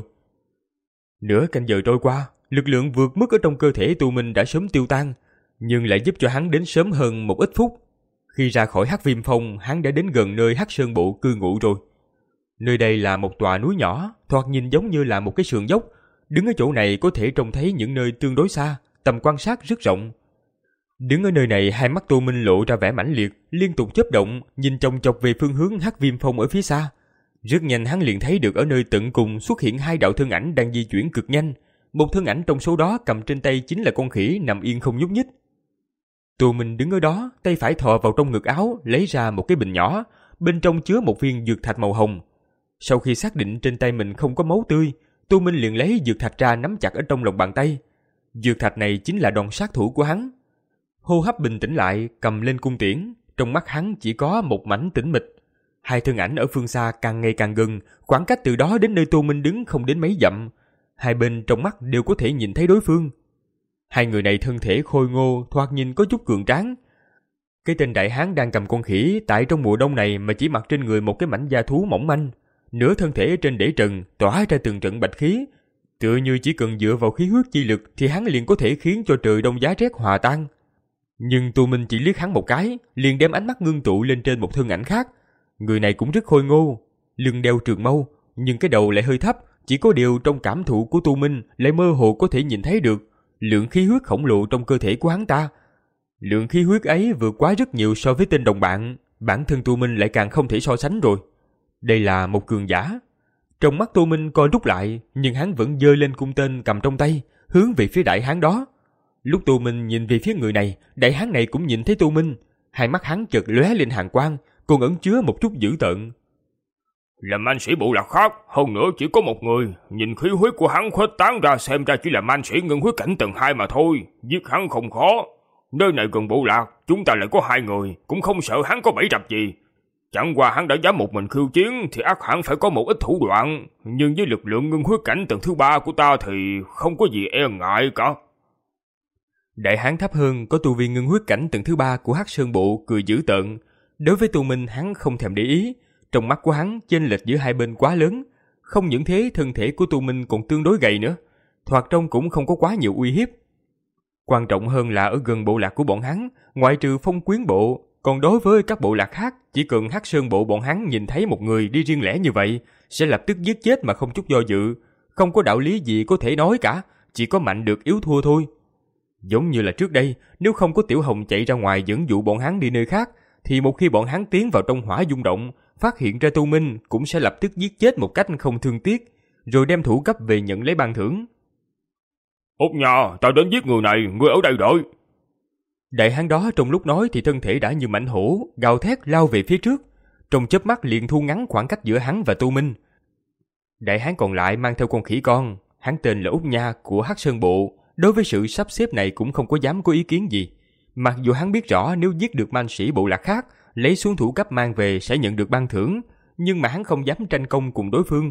Nửa canh giờ trôi qua, lực lượng vượt mức ở trong cơ thể Tu Minh đã sớm tiêu tan, nhưng lại giúp cho hắn đến sớm hơn một ít phút. Khi ra khỏi Hắc Viêm Phong, hắn đã đến gần nơi Hắc Sơn Bộ cư ngụ rồi. Nơi đây là một tòa núi nhỏ, thoạt nhìn giống như là một cái sườn dốc. Đứng ở chỗ này có thể trông thấy những nơi tương đối xa, tầm quan sát rất rộng. Đứng ở nơi này, hai mắt Tu Minh lộ ra vẻ mãnh liệt, liên tục chớp động, nhìn chòng chọc về phương hướng Hắc Viêm Phong ở phía xa. Rất nhanh hắn liền thấy được ở nơi tận cùng xuất hiện hai đạo thân ảnh đang di chuyển cực nhanh. Một thân ảnh trong số đó cầm trên tay chính là con khỉ nằm yên không nhúc nhích. Tu Minh đứng ở đó, tay phải thò vào trong ngực áo, lấy ra một cái bình nhỏ, bên trong chứa một viên dược thạch màu hồng. Sau khi xác định trên tay mình không có máu tươi, Tu Minh liền lấy dược thạch ra nắm chặt ở trong lòng bàn tay. Dược thạch này chính là đòn sát thủ của hắn. Hô hấp bình tĩnh lại, cầm lên cung tiễn, trong mắt hắn chỉ có một mảnh tĩnh mịch. Hai thân ảnh ở phương xa càng ngày càng gần, khoảng cách từ đó đến nơi Tu Minh đứng không đến mấy dặm. Hai bên trong mắt đều có thể nhìn thấy đối phương. Hai người này thân thể khôi ngô, thoạt nhìn có chút cường tráng. Cái tên đại hán đang cầm con khỉ tại trong mùa đông này mà chỉ mặc trên người một cái mảnh da thú mỏng manh, nửa thân thể trên để trần tỏa ra từng trận bạch khí, tựa như chỉ cần dựa vào khí huyết chi lực thì hắn liền có thể khiến cho trời đông giá rét hòa tan. Nhưng Tu Minh chỉ liếc hắn một cái, liền đem ánh mắt ngưng tụ lên trên một thân ảnh khác. Người này cũng rất khôi ngô, lưng đeo trường mâu, nhưng cái đầu lại hơi thấp, chỉ có điều trong cảm thụ của Tu Minh lại mơ hồ có thể nhìn thấy được lượng khí huyết khổng lồ trong cơ thể của hắn ta. Lượng khí huyết ấy vượt quá rất nhiều so với tên đồng bạn, bản thân Tu Minh lại càng không thể so sánh rồi. Đây là một cường giả. Trong mắt Tu Minh co rút lại, nhưng hắn vẫn giơ lên cung tên cầm trong tay, hướng về phía đại hán đó. Lúc Tu Minh nhìn về phía người này, đại hán này cũng nhìn thấy Tu Minh, hai mắt hắn chợt lóe lên hàn quang, còn ẩn chứa một chút dữ tợn. Là man sĩ bộ lạc khác, hơn nữa chỉ có một người, nhìn khí huyết của hắn khuếch tán ra xem ra chỉ là man sĩ ngân huyết cảnh tầng hai mà thôi, giết hắn không khó. Nơi này gần bộ lạc, chúng ta lại có hai người, cũng không sợ hắn có bẫy rập gì. Chẳng qua hắn đã dám một mình khiêu chiến thì ắt hẳn phải có một ít thủ đoạn, nhưng với lực lượng ngân huyết cảnh tầng thứ ba của ta thì không có gì e ngại cả. Đại hán thấp hơn có tu vi ngân huyết cảnh tầng thứ ba của Hắc Sơn Bộ cười dữ tợn. Đối với Tu Minh hắn không thèm để ý, trong mắt của hắn chênh lệch giữa hai bên quá lớn, không những thế thân thể của Tu Minh còn tương đối gầy nữa, thoạt trông cũng không có quá nhiều uy hiếp. Quan trọng hơn là ở gần bộ lạc của bọn hắn, ngoại trừ Phong Quyến bộ, còn đối với các bộ lạc khác, chỉ cần Hắc Sơn bộ bọn hắn nhìn thấy một người đi riêng lẻ như vậy, sẽ lập tức giết chết mà không chút do dự. Không có đạo lý gì có thể nói cả, chỉ có mạnh được yếu thua thôi. Giống như là trước đây, nếu không có Tiểu Hồng chạy ra ngoài dẫn dụ bọn hắn đi nơi khác, thì một khi bọn hắn tiến vào trong hỏa dung động, phát hiện ra Tô Minh cũng sẽ lập tức giết chết một cách không thương tiếc, rồi đem thủ cấp về nhận lấy ban thưởng. Út Nha, ta đến giết người này, ngươi ở đây đợi. Đại hán đó trong lúc nói thì thân thể đã như mãnh hổ, gào thét lao về phía trước, trong chớp mắt liền thu ngắn khoảng cách giữa hắn và Tô Minh. Đại hán còn lại mang theo con khỉ con, hắn tên là Út Nha của Hắc Sơn bộ, đối với sự sắp xếp này cũng không có dám có ý kiến gì. Mặc dù hắn biết rõ nếu giết được man sĩ bộ lạc khác, lấy xuống thủ cấp mang về sẽ nhận được ban thưởng, nhưng mà hắn không dám tranh công cùng đối phương.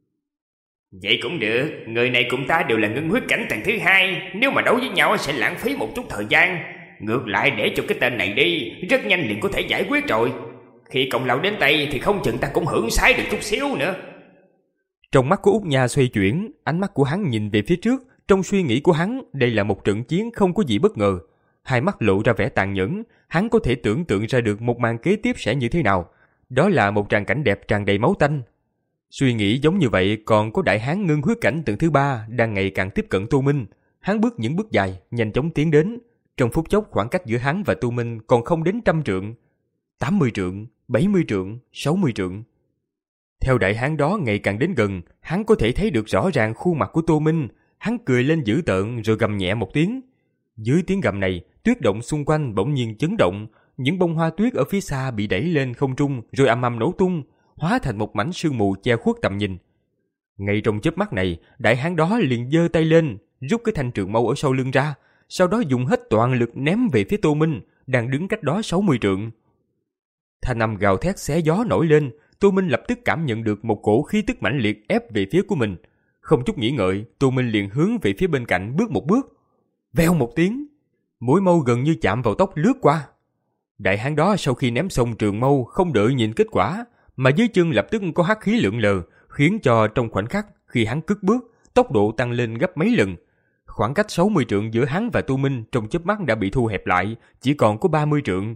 Vậy cũng được, người này cùng ta đều là ngưng huyết cảnh tầng thứ hai, nếu mà đấu với nhau sẽ lãng phí một chút thời gian. Ngược lại để cho cái tên này đi, rất nhanh liền có thể giải quyết rồi. Khi cộng lão đến tay thì không chừng ta cũng hưởng sái được chút xíu nữa. Trong mắt của Út Nha xoay chuyển, ánh mắt của hắn nhìn về phía trước, trong suy nghĩ của hắn đây là một trận chiến không có gì bất ngờ. Hai mắt lộ ra vẻ tàn nhẫn, hắn có thể tưởng tượng ra được một màn kế tiếp sẽ như thế nào. Đó là một tràng cảnh đẹp tràn đầy máu tanh. Suy nghĩ giống như vậy còn có đại hán ngưng huyết cảnh tầng thứ ba đang ngày càng tiếp cận Tô Minh. Hắn bước những bước dài, nhanh chóng tiến đến. Trong phút chốc khoảng cách giữa hắn và Tô Minh còn không đến trăm trượng. tám mươi trượng, bảy mươi trượng, sáu mươi trượng. Theo đại hán đó ngày càng đến gần, hắn có thể thấy được rõ ràng khuôn mặt của Tô Minh. Hắn cười lên dữ tợn rồi gầm nhẹ một tiếng. Dưới tiếng gầm này, tuyết động xung quanh bỗng nhiên chấn động. Những bông hoa tuyết ở phía xa bị đẩy lên không trung rồi ầm ầm nổ tung, hóa thành một mảnh sương mù che khuất tầm nhìn. Ngay trong chớp mắt này, đại hán đó liền giơ tay lên, rút cái thanh trường mâu ở sau lưng ra, sau đó dùng hết toàn lực ném về phía Tô Minh, đang đứng cách đó sáu mươi trượng. Thanh âm gào thét xé gió nổi lên, Tô Minh lập tức cảm nhận được một cổ khí tức mãnh liệt ép về phía của mình. Không chút nghĩ ngợi, Tô Minh liền hướng về phía bên cạnh bước một bước. Vèo một tiếng, mũi mâu gần như chạm vào tóc lướt qua. Đại hán đó sau khi ném xong trường mâu không đợi nhìn kết quả, mà dưới chân lập tức có hắc khí lượn lờ, khiến cho trong khoảnh khắc khi hắn cất bước, tốc độ tăng lên gấp mấy lần. Khoảng cách sáu mươi trượng giữa hắn và Tô Minh trong chớp mắt đã bị thu hẹp lại, chỉ còn có ba mươi trượng.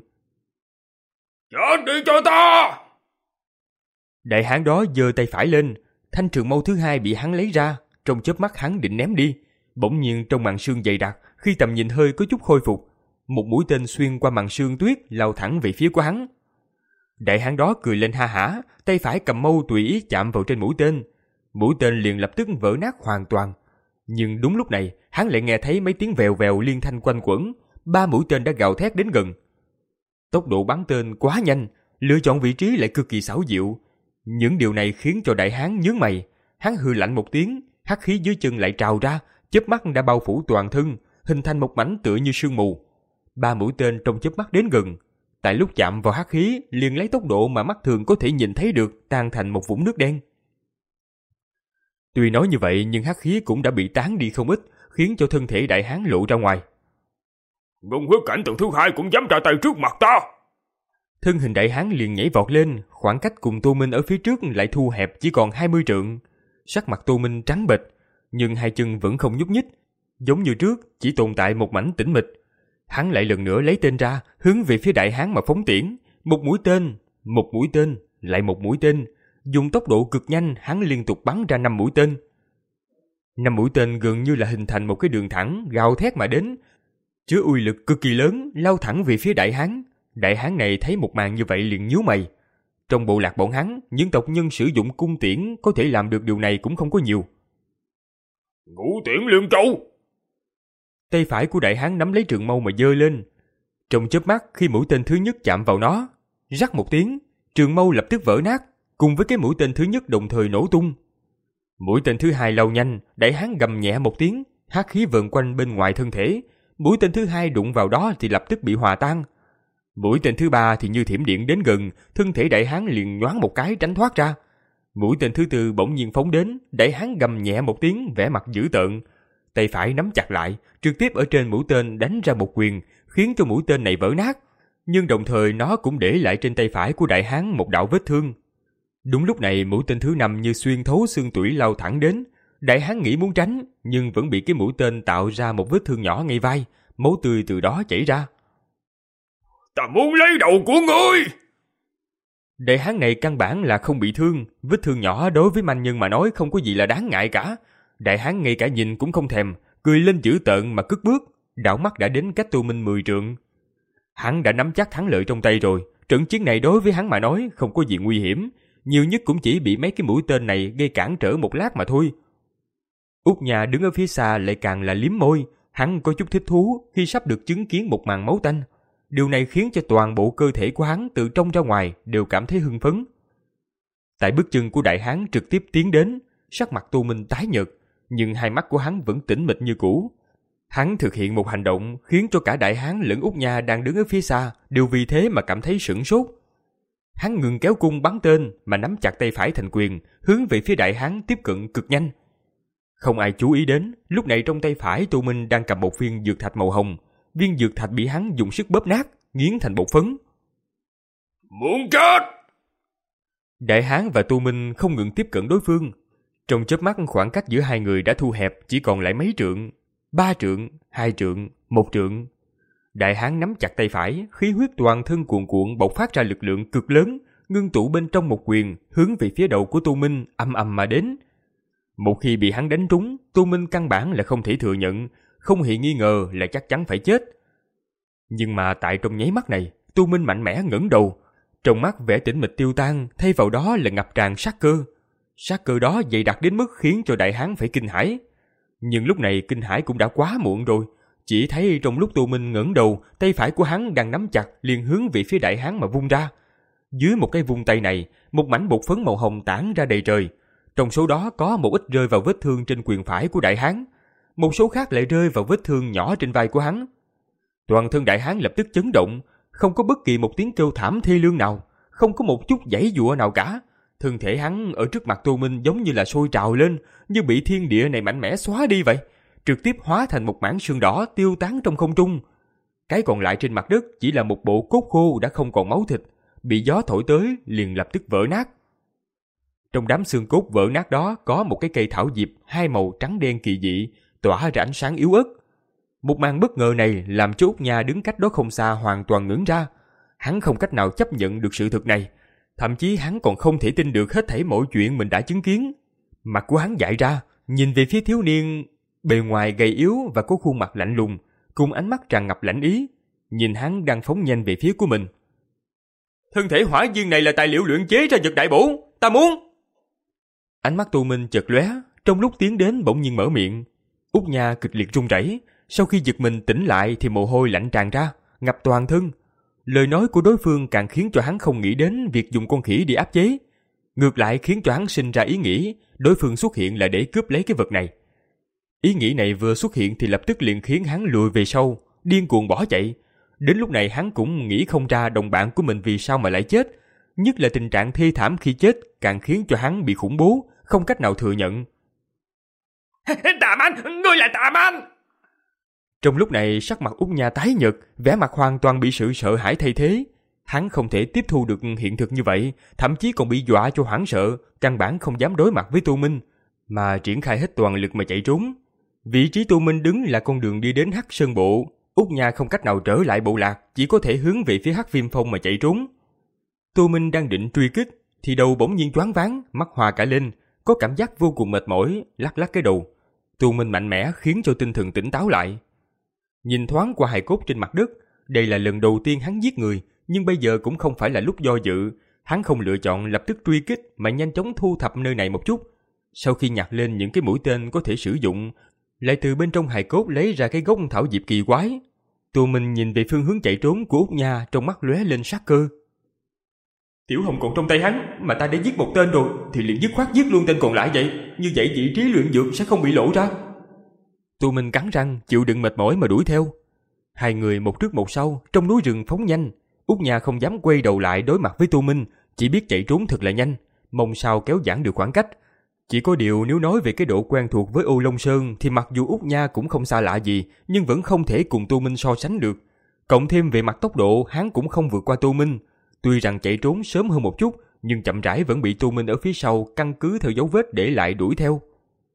Chết đi cho ta! Đại hán đó giơ tay phải lên, thanh trường mâu thứ hai bị hắn lấy ra, trong chớp mắt hắn định ném đi. Bỗng nhiên trong màn sương dày đặc, khi tầm nhìn hơi có chút khôi phục, một mũi tên xuyên qua màn sương tuyết lao thẳng về phía của hắn. Đại hán đó cười lên ha hả, tay phải cầm mâu tùy ý chạm vào trên mũi tên. Mũi tên liền lập tức vỡ nát hoàn toàn. Nhưng đúng lúc này, hắn lại nghe thấy mấy tiếng vèo vèo liên thanh quanh quẩn, ba mũi tên đã gào thét đến gần. Tốc độ bắn tên quá nhanh, lựa chọn vị trí lại cực kỳ xảo diệu. Những điều này khiến cho đại hán nhướng mày, hắn hừ lạnh một tiếng, hắc khí dưới chân lại trào ra, chớp mắt đã bao phủ toàn thân, hình thành một mảnh tựa như sương mù. Ba mũi tên trong chớp mắt đến gần, tại lúc chạm vào hắc khí liền lấy tốc độ mà mắt thường có thể nhìn thấy được tan thành một vũng nước đen. Tuy nói như vậy nhưng hắc khí cũng đã bị tán đi không ít, khiến cho thân thể đại hán lộ ra ngoài. Ngưng huyết cảnh tầng thứ hai cũng dám ra tay trước mặt ta. Thân hình đại hán liền nhảy vọt lên, khoảng cách cùng Tô Minh ở phía trước lại thu hẹp chỉ còn hai mươi trượng. Sắc mặt Tô Minh trắng bệch, nhưng hai chân vẫn không nhúc nhích, giống như trước chỉ tồn tại một mảnh tĩnh mịch. Hắn lại lần nữa lấy tên ra, hướng về phía đại hán mà phóng tiễn, một mũi tên, một mũi tên, lại một mũi tên, dùng tốc độ cực nhanh, hắn liên tục bắn ra năm mũi tên. Năm mũi tên gần như là hình thành một cái đường thẳng, gào thét mà đến, chứa uy lực cực kỳ lớn, lao thẳng về phía đại hán. Đại hán này thấy một màn như vậy liền nhíu mày. Trong bộ lạc bọn hắn, những tộc nhân sử dụng cung tiễn có thể làm được điều này cũng không có nhiều. Ngũ tiễn liên châu. Tay phải của đại hán nắm lấy trường mâu mà giơ lên. Trong chớp mắt khi mũi tên thứ nhất chạm vào nó, rắc một tiếng, trường mâu lập tức vỡ nát, cùng với cái mũi tên thứ nhất đồng thời nổ tung. Mũi tên thứ hai lao nhanh, đại hán gầm nhẹ một tiếng, hắc khí vờn quanh bên ngoài thân thể. Mũi tên thứ hai đụng vào đó thì lập tức bị hòa tan. Mũi tên thứ ba thì như thiểm điện đến gần, thân thể đại hán liền nhoáng một cái tránh thoát ra. Mũi tên thứ tư bỗng nhiên phóng đến, đại hán gầm nhẹ một tiếng, vẻ mặt dữ tợn, tay phải nắm chặt lại, trực tiếp ở trên mũi tên đánh ra một quyền, khiến cho mũi tên này vỡ nát, nhưng đồng thời nó cũng để lại trên tay phải của đại hán một đạo vết thương. Đúng lúc này mũi tên thứ năm như xuyên thấu xương tủy lao thẳng đến, đại hán nghĩ muốn tránh, nhưng vẫn bị cái mũi tên tạo ra một vết thương nhỏ ngay vai, máu tươi từ đó chảy ra. Ta muốn lấy đầu của ngươi! Đại hán này căn bản là không bị thương, vết thương nhỏ đối với manh nhân mà nói không có gì là đáng ngại cả. Đại hán ngay cả nhìn cũng không thèm, cười lên dữ tợn mà cất bước, đảo mắt đã đến cách Tô Minh mười trượng. Hắn đã nắm chắc thắng lợi trong tay rồi, trận chiến này đối với hắn mà nói không có gì nguy hiểm, nhiều nhất cũng chỉ bị mấy cái mũi tên này gây cản trở một lát mà thôi. Út Nha đứng ở phía xa lại càng là liếm môi, hắn có chút thích thú khi sắp được chứng kiến một màn máu tanh. Điều này khiến cho toàn bộ cơ thể của hắn từ trong ra ngoài đều cảm thấy hưng phấn. Tại bước chân của đại hán trực tiếp tiến đến, sắc mặt Tô Minh tái nhợt, nhưng hai mắt của hắn vẫn tĩnh mịch như cũ. Hắn thực hiện một hành động khiến cho cả đại hán lẫn Út Nha đang đứng ở phía xa đều vì thế mà cảm thấy sửng sốt. Hắn ngừng kéo cung bắn tên mà nắm chặt tay phải thành quyền, hướng về phía đại hán tiếp cận cực nhanh. Không ai chú ý đến, lúc này trong tay phải Tô Minh đang cầm một viên dược thạch màu hồng. Viên dược thạch bị hắn dùng sức bóp nát, nghiến thành bột phấn. Muốn chết! Đại hán và Tô Minh không ngừng tiếp cận đối phương. Trong chớp mắt khoảng cách giữa hai người đã thu hẹp chỉ còn lại mấy trượng. Ba trượng, hai trượng, một trượng. Đại hán nắm chặt tay phải, khí huyết toàn thân cuồn cuộn bộc phát ra lực lượng cực lớn, ngưng tụ bên trong một quyền, hướng về phía đầu của Tô Minh ầm ầm mà đến. Một khi bị hắn đánh trúng, Tô Minh căn bản là không thể thừa nhận, không hề nghi ngờ là chắc chắn phải chết. Nhưng mà tại trong nháy mắt này, Tô Minh mạnh mẽ ngẩng đầu, trong mắt vẻ tĩnh mịch tiêu tan, thay vào đó là ngập tràn sát cơ. Sát cơ đó dày đặc đến mức khiến cho đại hán phải kinh hãi. Nhưng lúc này kinh hãi cũng đã quá muộn rồi. Chỉ thấy trong lúc Tô Minh ngẩng đầu, tay phải của hắn đang nắm chặt liền hướng về phía đại hán mà vung ra. Dưới một cái vung tay này, một mảnh bột phấn màu hồng tản ra đầy trời. Trong số đó có một ít rơi vào vết thương trên quyền phải của đại hán, một số khác lại rơi vào vết thương nhỏ trên vai của hắn. Toàn thân đại hán lập tức chấn động, không có bất kỳ một tiếng kêu thảm thê lương nào, không có một chút giãy giụa nào cả. Thân thể hắn ở trước mặt Tô Minh giống như là sôi trào lên, như bị thiên địa này mạnh mẽ xóa đi vậy, trực tiếp hóa thành một mảng sương đỏ tiêu tán trong không trung. Cái còn lại trên mặt đất chỉ là một bộ cốt khô đã không còn máu thịt, bị gió thổi tới liền lập tức vỡ nát. Trong đám xương cốt vỡ nát đó có một cái cây thảo diệp hai màu trắng đen kỳ dị, tỏa ra ánh sáng yếu ớt. Một màn bất ngờ này làm cho Út Nha đứng cách đó không xa hoàn toàn ngẩn ra. Hắn không cách nào chấp nhận được sự thực này, thậm chí hắn còn không thể tin được hết thảy mọi chuyện mình đã chứng kiến. Mặt của hắn dại ra, nhìn về phía thiếu niên bề ngoài gầy yếu và có khuôn mặt lạnh lùng, cùng ánh mắt tràn ngập lãnh ý, nhìn hắn đang phóng nhanh về phía của mình. Thân thể hỏa viên này là tài liệu luyện chế ra vật đại bổ, ta muốn. Ánh mắt Tô Minh chợt lóe, trong lúc tiến đến bỗng nhiên mở miệng. Út Nha kịch liệt run rẩy, sau khi giật mình tỉnh lại thì mồ hôi lạnh tràn ra, ngập toàn thân. Lời nói của đối phương càng khiến cho hắn không nghĩ đến việc dùng con khỉ để áp chế, ngược lại khiến cho hắn sinh ra ý nghĩ đối phương xuất hiện là để cướp lấy cái vật này. Ý nghĩ này vừa xuất hiện thì lập tức liền khiến hắn lùi về sau, điên cuồng bỏ chạy. Đến lúc này hắn cũng nghĩ không ra đồng bạn của mình vì sao mà lại chết, nhất là tình trạng thê thảm khi chết càng khiến cho hắn bị khủng bố, không cách nào thừa nhận. Tà Man, ngươi là Tà Man! Trong lúc này sắc mặt Út Nha tái nhợt, vẻ mặt hoàn toàn bị sự sợ hãi thay thế. Hắn không thể tiếp thu được hiện thực như vậy, thậm chí còn bị dọa cho hoảng sợ, căn bản không dám đối mặt với Tô Minh, mà triển khai hết toàn lực mà chạy trốn. Vị trí Tô Minh đứng là con đường đi đến Hắc Sơn Bộ, Út Nha không cách nào trở lại bộ lạc, chỉ có thể hướng về phía Hắc Viêm Phong mà chạy trốn. Tô Minh đang định truy kích thì đầu bỗng nhiên choáng váng, mắt hoa cả lên, có cảm giác vô cùng mệt mỏi, lắc lắc cái đầu. Tô Minh mạnh mẽ khiến cho tinh thần tỉnh táo lại. Nhìn thoáng qua hài cốt trên mặt đất, đây là lần đầu tiên hắn giết người, nhưng bây giờ cũng không phải là lúc do dự. Hắn không lựa chọn lập tức truy kích mà nhanh chóng thu thập nơi này một chút. Sau khi nhặt lên những cái mũi tên có thể sử dụng, lại từ bên trong hài cốt lấy ra cái gốc thảo diệp kỳ quái. Tô Minh nhìn về phương hướng chạy trốn của Út Nha, trong mắt lóe lên sát cơ. Tiểu Hồng còn trong tay hắn, mà ta đã giết một tên rồi thì liền dứt khoát giết luôn tên còn lại vậy, như vậy vị trí luyện dược sẽ không bị lộ ra. Tô Minh cắn răng chịu đựng mệt mỏi mà đuổi theo. Hai người một trước một sau trong núi rừng phóng nhanh. Út Nha không dám quay đầu lại đối mặt với Tô Minh, chỉ biết chạy trốn thật là nhanh, mong sao kéo giãn được khoảng cách. Chỉ có điều nếu nói về cái độ quen thuộc với Ô Long Sơn thì mặc dù Út Nha cũng không xa lạ gì, nhưng vẫn không thể cùng Tô Minh so sánh được. Cộng thêm về mặt tốc độ, hắn cũng không vượt qua Tô Minh. Tuy rằng chạy trốn sớm hơn một chút, nhưng chậm rãi vẫn bị Tô Minh ở phía sau căn cứ theo dấu vết để lại đuổi theo.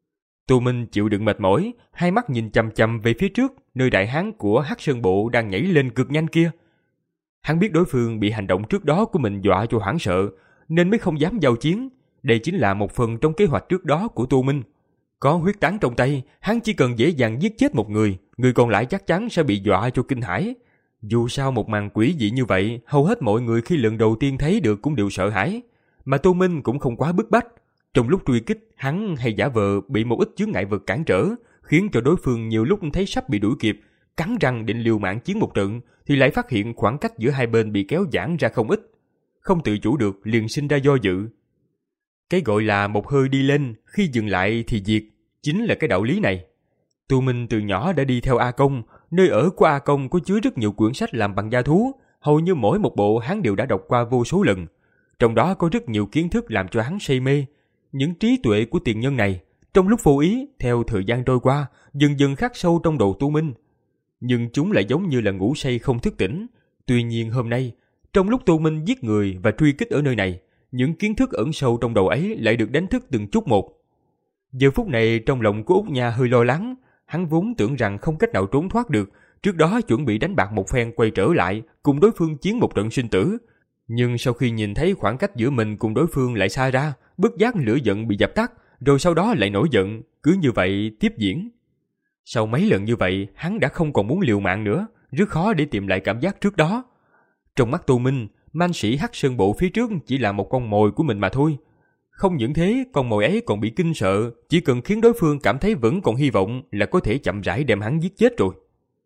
Tô Minh chịu đựng mệt mỏi, hai mắt nhìn chằm chằm về phía trước, nơi đại hán của Hắc Sơn Bộ đang nhảy lên cực nhanh kia. Hắn biết đối phương bị hành động trước đó của mình dọa cho hoảng sợ, nên mới không dám giao chiến. Đây chính là một phần trong kế hoạch trước đó của Tô Minh. Có huyết tán trong tay, hắn chỉ cần dễ dàng giết chết một người, người còn lại chắc chắn sẽ bị dọa cho kinh hãi. Dù sao một màn quỷ dị như vậy, hầu hết mọi người khi lần đầu tiên thấy được cũng đều sợ hãi. Mà Tô Minh cũng không quá bức bách. Trong lúc truy kích, hắn hay giả vờ bị một ít chướng ngại vật cản trở, khiến cho đối phương nhiều lúc thấy sắp bị đuổi kịp, cắn răng định liều mạng chiến một trận, thì lại phát hiện khoảng cách giữa hai bên bị kéo giãn ra không ít. Không tự chủ được liền sinh ra do dự. Cái gọi là một hơi đi lên, khi dừng lại thì diệt, chính là cái đạo lý này. Tô Minh từ nhỏ đã đi theo A Công, nơi ở của A Công có chứa rất nhiều quyển sách làm bằng da thú, hầu như mỗi một bộ hắn đều đã đọc qua vô số lần. Trong đó có rất nhiều kiến thức làm cho hắn say mê. Những trí tuệ của tiền nhân này, trong lúc vô ý, theo thời gian trôi qua, dần dần khắc sâu trong đầu Tô Minh. Nhưng chúng lại giống như là ngủ say không thức tỉnh. Tuy nhiên hôm nay, trong lúc Tô Minh giết người và truy kích ở nơi này, những kiến thức ẩn sâu trong đầu ấy lại được đánh thức từng chút một. Giờ phút này trong lòng của Út Nha hơi lo lắng, hắn vốn tưởng rằng không cách nào trốn thoát được, trước đó chuẩn bị đánh bạc một phen quay trở lại, cùng đối phương chiến một trận sinh tử. Nhưng sau khi nhìn thấy khoảng cách giữa mình cùng đối phương lại xa ra, bất giác lửa giận bị dập tắt, rồi sau đó lại nổi giận, cứ như vậy tiếp diễn. Sau mấy lần như vậy, hắn đã không còn muốn liều mạng nữa, rất khó để tìm lại cảm giác trước đó. Trong mắt Tô Minh, man sĩ Hắc Sơn Bộ phía trước chỉ là một con mồi của mình mà thôi. Không những thế, con mồi ấy còn bị kinh sợ, chỉ cần khiến đối phương cảm thấy vẫn còn hy vọng là có thể chậm rãi đem hắn giết chết rồi.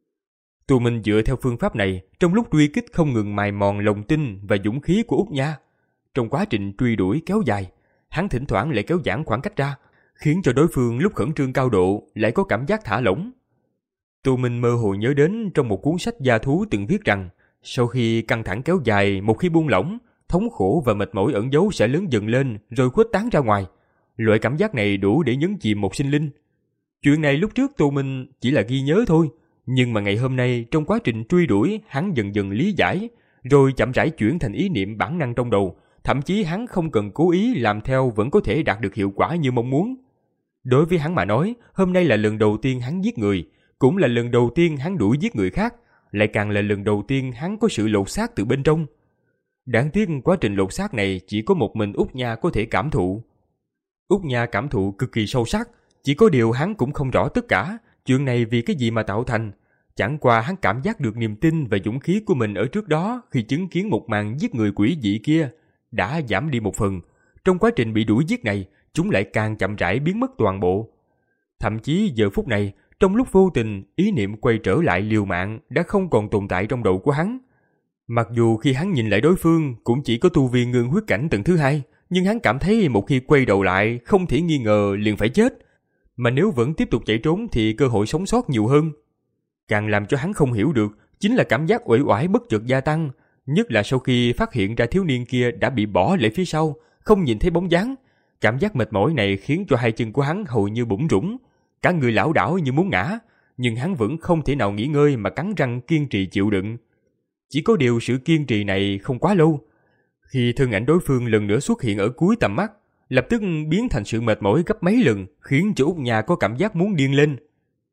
Tô Minh dựa theo phương pháp này, trong lúc truy kích không ngừng mài mòn lòng tin và dũng khí của Út Nha. Trong quá trình truy đuổi kéo dài, hắn thỉnh thoảng lại kéo giãn khoảng cách ra, khiến cho đối phương lúc khẩn trương cao độ lại có cảm giác thả lỏng. Tô Minh mơ hồ nhớ đến trong một cuốn sách gia thú từng viết rằng, sau khi căng thẳng kéo dài, một khi buông lỏng, thống khổ và mệt mỏi ẩn giấu sẽ lớn dần lên rồi khuếch tán ra ngoài. Loại cảm giác này đủ để nhấn chìm một sinh linh. Chuyện này lúc trước Tô Minh chỉ là ghi nhớ thôi, nhưng mà ngày hôm nay trong quá trình truy đuổi, hắn dần dần lý giải, rồi chậm rãi chuyển thành ý niệm bản năng trong đầu, thậm chí hắn không cần cố ý làm theo vẫn có thể đạt được hiệu quả như mong muốn. Đối với hắn mà nói, hôm nay là lần đầu tiên hắn giết người, cũng là lần đầu tiên hắn đuổi giết người khác, lại càng là lần đầu tiên hắn có sự lột xác từ bên trong. Đáng tiếc quá trình lột xác này chỉ có một mình Út Nha có thể cảm thụ. Út Nha cảm thụ cực kỳ sâu sắc, chỉ có điều hắn cũng không rõ tất cả, chuyện này vì cái gì mà tạo thành. Chẳng qua hắn cảm giác được niềm tin và dũng khí của mình ở trước đó khi chứng kiến một màn giết người quỷ dị kia đã giảm đi một phần. Trong quá trình bị đuổi giết này, chúng lại càng chậm rãi biến mất toàn bộ. Thậm chí giờ phút này, trong lúc vô tình, ý niệm quay trở lại liều mạng đã không còn tồn tại trong đầu của hắn. Mặc dù khi hắn nhìn lại đối phương cũng chỉ có tu vi ngưng huyết cảnh tầng thứ hai, nhưng hắn cảm thấy một khi quay đầu lại không thể nghi ngờ liền phải chết. Mà nếu vẫn tiếp tục chạy trốn thì cơ hội sống sót nhiều hơn. Càng làm cho hắn không hiểu được chính là cảm giác uể oải bất chợt gia tăng, nhất là sau khi phát hiện ra thiếu niên kia đã bị bỏ lại phía sau, không nhìn thấy bóng dáng. Cảm giác mệt mỏi này khiến cho hai chân của hắn hầu như bủn rủn, cả người lảo đảo như muốn ngã, nhưng hắn vẫn không thể nào nghỉ ngơi mà cắn răng kiên trì chịu đựng. Chỉ có điều sự kiên trì này không quá lâu. Khi thân ảnh đối phương lần nữa xuất hiện ở cuối tầm mắt, lập tức biến thành sự mệt mỏi gấp mấy lần, khiến cho Út Nha có cảm giác muốn điên lên.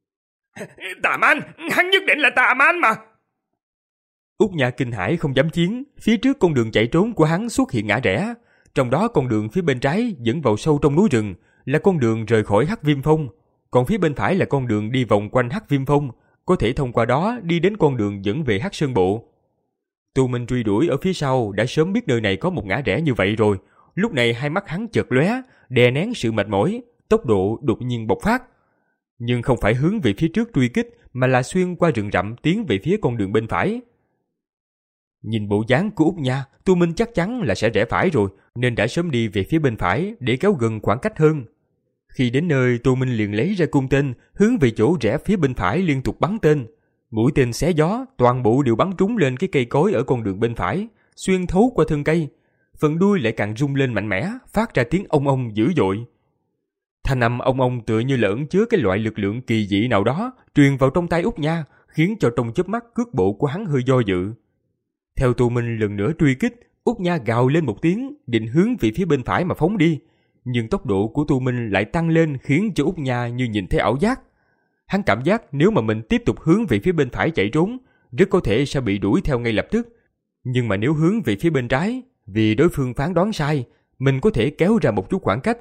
Tà man, hắn nhất định là tà man mà. Út Nha kinh hãi không dám chiến, phía trước con đường chạy trốn của hắn xuất hiện ngã rẽ, trong đó con đường phía bên trái dẫn vào sâu trong núi rừng là con đường rời khỏi Hắc Viêm Phong, còn phía bên phải là con đường đi vòng quanh Hắc Viêm Phong, có thể thông qua đó đi đến con đường dẫn về Hắc Sơn Bộ. Tô Minh truy đuổi ở phía sau đã sớm biết nơi này có một ngã rẽ như vậy rồi, lúc này hai mắt hắn chợt lóe, đè nén sự mệt mỏi, tốc độ đột nhiên bộc phát. Nhưng không phải hướng về phía trước truy kích mà là xuyên qua rừng rậm tiến về phía con đường bên phải. Nhìn bộ dáng của Út Nha, Tô Minh chắc chắn là sẽ rẽ phải rồi, nên đã sớm đi về phía bên phải để kéo gần khoảng cách hơn. Khi đến nơi, Tô Minh liền lấy ra cung tên, hướng về chỗ rẽ phía bên phải liên tục bắn tên. Mũi tên xé gió, toàn bộ đều bắn trúng lên cái cây cối ở con đường bên phải, xuyên thấu qua thân cây. Phần đuôi lại càng rung lên mạnh mẽ, phát ra tiếng ong ong dữ dội. Thanh âm ong ong tựa như là ẩn chứa cái loại lực lượng kỳ dị nào đó, truyền vào trong tai Út Nha, khiến cho trong chớp mắt cước bộ của hắn hơi do dự. Theo Tô Minh lần nữa truy kích, Út Nha gào lên một tiếng, định hướng về phía bên phải mà phóng đi. nhưng tốc độ của Tu Minh lại tăng lên khiến cho Út Nha như nhìn thấy ảo giác. Hắn cảm giác nếu mà mình tiếp tục hướng về phía bên phải chạy trốn, rất có thể sẽ bị đuổi theo ngay lập tức. Nhưng mà nếu hướng về phía bên trái, vì đối phương phán đoán sai, mình có thể kéo ra một chút khoảng cách.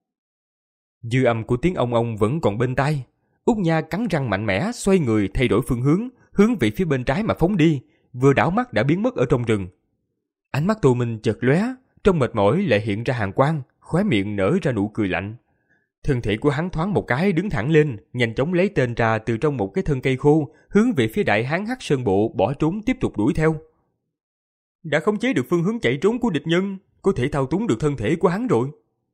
Dư âm của tiếng ong ong vẫn còn bên tai. Út Nha cắn răng mạnh mẽ, xoay người thay đổi phương hướng, hướng về phía bên trái mà phóng đi, vừa đảo mắt đã biến mất ở trong rừng. Ánh mắt Tu Minh chợt lóe, trong mệt mỏi lại hiện ra hàn quang, khóe miệng nở ra nụ cười lạnh. Thân thể của hắn thoáng một cái đứng thẳng lên, nhanh chóng lấy tên ra từ trong một cái thân cây khô, hướng về phía đại hán Hắc Sơn Bộ bỏ trốn tiếp tục đuổi theo. Đã khống chế được phương hướng chạy trốn của địch nhân, có thể thao túng được thân thể của hắn rồi.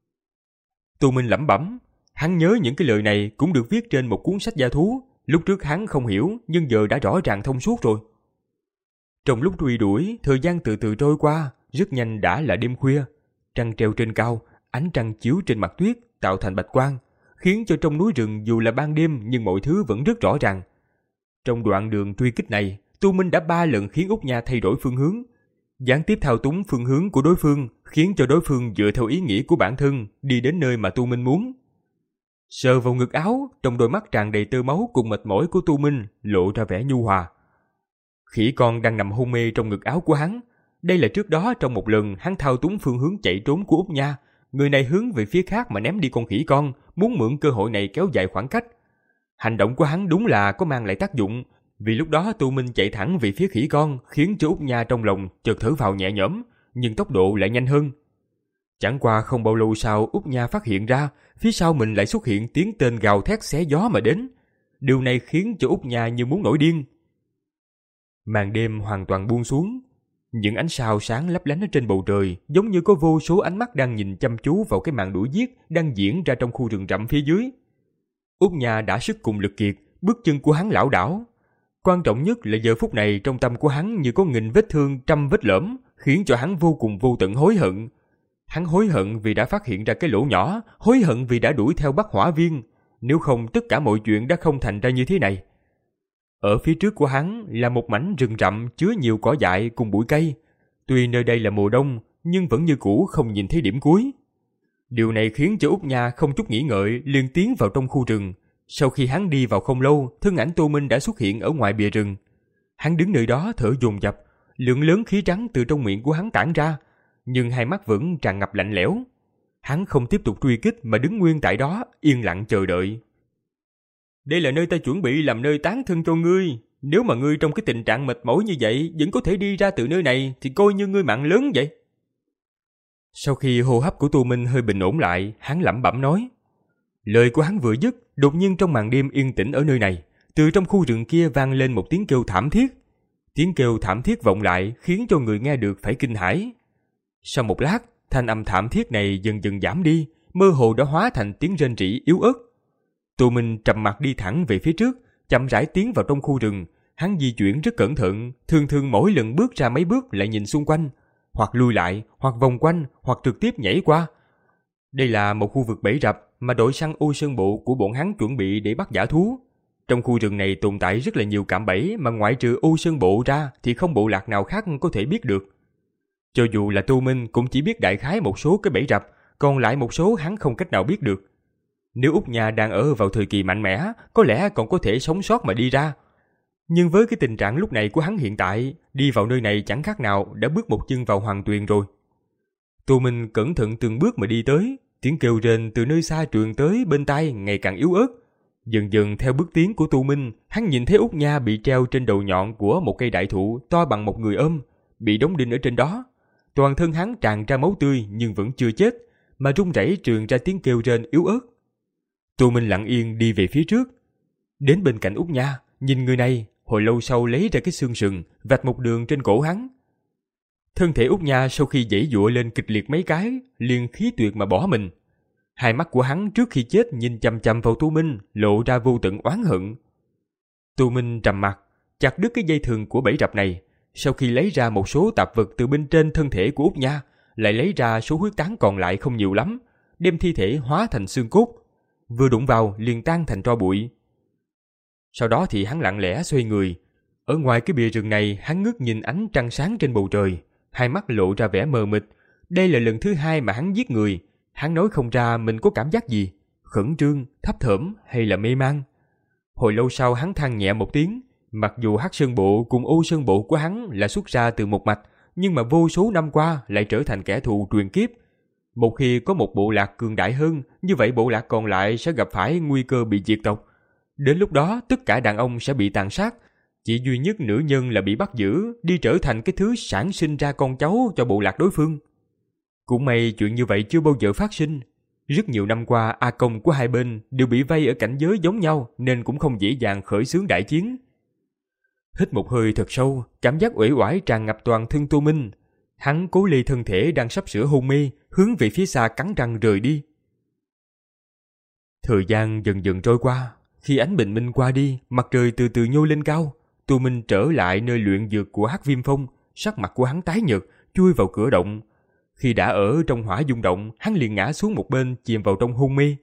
Tu Minh lẩm bẩm, hắn nhớ những cái lời này cũng được viết trên một cuốn sách gia thú, lúc trước hắn không hiểu nhưng giờ đã rõ ràng thông suốt rồi. Trong lúc truy đuổi, thời gian từ từ trôi qua, rất nhanh đã là đêm khuya. Trăng treo trên cao, ánh trăng chiếu trên mặt tuyết tạo thành bạch quang, khiến cho trong núi rừng dù là ban đêm nhưng mọi thứ vẫn rất rõ ràng. Trong đoạn đường truy kích này, Tu Minh đã ba lần khiến Út Nha thay đổi phương hướng, gián tiếp thao túng phương hướng của đối phương, khiến cho đối phương dựa theo ý nghĩ của bản thân đi đến nơi mà Tu Minh muốn. Sờ vào ngực áo, trong đôi mắt tràn đầy tơ máu cùng mệt mỏi của Tu Minh lộ ra vẻ nhu hòa. Khỉ con đang nằm hôn mê trong ngực áo của hắn. Đây là trước đó trong một lần hắn thao túng phương hướng chạy trốn của Út Nha, người này hướng về phía khác mà ném đi con khỉ con, muốn mượn cơ hội này kéo dài khoảng cách. Hành động của hắn đúng là có mang lại tác dụng, vì lúc đó Tu Minh chạy thẳng về phía khỉ con, khiến cho Út Nha trong lòng chợt thở vào nhẹ nhõm, nhưng tốc độ lại nhanh hơn. Chẳng qua không bao lâu sau, Út Nha phát hiện ra phía sau mình lại xuất hiện tiếng tên gào thét xé gió mà đến. Điều này khiến cho Út Nha như muốn nổi điên. Màn đêm hoàn toàn buông xuống, những ánh sao sáng lấp lánh ở trên bầu trời giống như có vô số ánh mắt đang nhìn chăm chú vào cái màn đuổi giết đang diễn ra trong khu rừng rậm phía dưới. Út Nha đã sức cùng lực kiệt, bước chân của hắn lảo đảo. Quan trọng nhất là giờ phút này trong tâm của hắn như có nghìn vết thương trăm vết lõm, khiến cho hắn vô cùng vô tận hối hận. Hắn hối hận vì đã phát hiện ra cái lỗ nhỏ, hối hận vì đã đuổi theo Bắc Hỏa Viên, nếu không tất cả mọi chuyện đã không thành ra như thế này. Ở phía trước của hắn là một mảnh rừng rậm chứa nhiều cỏ dại cùng bụi cây. Tuy nơi đây là mùa đông, nhưng vẫn như cũ không nhìn thấy điểm cuối. Điều này khiến cho Út Nha không chút nghĩ ngợi liền tiến vào trong khu rừng. Sau khi hắn đi vào không lâu, thân ảnh Tô Minh đã xuất hiện ở ngoài bìa rừng. Hắn đứng nơi đó thở dồn dập, lượng lớn khí trắng từ trong miệng của hắn tản ra, nhưng hai mắt vẫn tràn ngập lạnh lẽo. Hắn không tiếp tục truy kích mà đứng nguyên tại đó, yên lặng chờ đợi. Đây là nơi ta chuẩn bị làm nơi tán thân cho ngươi. Nếu mà ngươi trong cái tình trạng mệt mỏi như vậy vẫn có thể đi ra từ nơi này thì coi như ngươi mạng lớn vậy. Sau khi hô hấp của Tô Minh hơi bình ổn lại, hắn lẩm bẩm nói. Lời của hắn vừa dứt, đột nhiên trong màn đêm yên tĩnh ở nơi này, từ trong khu rừng kia vang lên một tiếng kêu thảm thiết. Tiếng kêu thảm thiết vọng lại khiến cho người nghe được phải kinh hãi. Sau một lát, thanh âm thảm thiết này dần dần giảm đi, mơ hồ đã hóa thành tiếng rên rỉ yếu ớt. Tô Minh trầm mặt đi thẳng về phía trước, chậm rãi tiến vào trong khu rừng. Hắn di chuyển rất cẩn thận, thường thường mỗi lần bước ra mấy bước lại nhìn xung quanh, hoặc lui lại, hoặc vòng quanh, hoặc trực tiếp nhảy qua. Đây là một khu vực bẫy rập mà đội săn Ô Sơn Bộ của bọn hắn chuẩn bị để bắt dã thú. Trong khu rừng này tồn tại rất là nhiều cạm bẫy mà ngoại trừ Ô Sơn Bộ ra thì không bộ lạc nào khác có thể biết được. Cho dù là Tô Minh cũng chỉ biết đại khái một số cái bẫy rập, còn lại một số hắn không cách nào biết được. Nếu Út Nha đang ở vào thời kỳ mạnh mẽ, có lẽ còn có thể sống sót mà đi ra. Nhưng với cái tình trạng lúc này của hắn hiện tại, đi vào nơi này chẳng khác nào đã bước một chân vào hoàng tuyền rồi. Tô Minh cẩn thận từng bước mà đi tới, tiếng kêu rên từ nơi xa truyền tới bên tai ngày càng yếu ớt. Dần dần theo bước tiến của Tô Minh, hắn nhìn thấy Út Nha bị treo trên đầu nhọn của một cây đại thụ to bằng một người ôm, bị đóng đinh ở trên đó. Toàn thân hắn tràn ra máu tươi nhưng vẫn chưa chết, mà run rẩy truyền ra tiếng kêu rên yếu ớt. Tô Minh lặng yên đi về phía trước, đến bên cạnh Út Nha, nhìn người này, hồi lâu sau lấy ra cái xương sừng, vạch một đường trên cổ hắn. Thân thể Út Nha sau khi giãy giụa lên kịch liệt mấy cái, liền khí tuyệt mà bỏ mình. Hai mắt của hắn trước khi chết nhìn chằm chằm vào Tô Minh, lộ ra vô tận oán hận. Tô Minh trầm mặt, chặt đứt cái dây thừng của bẫy rập này, sau khi lấy ra một số tạp vật từ bên trên thân thể của Út Nha, lại lấy ra số huyết tán còn lại không nhiều lắm, đem thi thể hóa thành xương cốt, vừa đụng vào liền tan thành tro bụi. Sau đó thì hắn lặng lẽ xoay người. Ở ngoài cái bìa rừng này, hắn ngước nhìn ánh trăng sáng trên bầu trời, hai mắt lộ ra vẻ mờ mịt. Đây là lần thứ hai mà hắn giết người, hắn nói không ra mình có cảm giác gì, khẩn trương, thấp thởm hay là mê man. Hồi lâu sau hắn than nhẹ một tiếng, mặc dù Hắc Sơn Bộ cùng Ô Sơn Bộ của hắn là xuất ra từ một mạch, nhưng mà vô số năm qua lại trở thành kẻ thù truyền kiếp. Một khi có một bộ lạc cường đại hơn, như vậy bộ lạc còn lại sẽ gặp phải nguy cơ bị diệt tộc. Đến lúc đó tất cả đàn ông sẽ bị tàn sát, chỉ duy nhất nữ nhân là bị bắt giữ, đi trở thành cái thứ sản sinh ra con cháu cho bộ lạc đối phương. Cũng may chuyện như vậy chưa bao giờ phát sinh. Rất nhiều năm qua A Công của hai bên đều bị vây ở cảnh giới giống nhau nên cũng không dễ dàng khởi xướng đại chiến. Hít một hơi thật sâu, cảm giác uể oải tràn ngập toàn thân Tô Minh. Hắn cố lì thân thể đang sắp sửa hôn mê, hướng về phía xa cắn răng rời đi. Thời gian dần dần trôi qua, khi ánh bình minh qua đi, mặt trời từ từ nhô lên cao, Tô Minh trở lại nơi luyện dược của Hắc Viêm Phong, sắc mặt của hắn tái nhợt, chui vào cửa động. Khi đã ở trong hỏa dung động, hắn liền ngã xuống một bên, chìm vào trong hôn mê.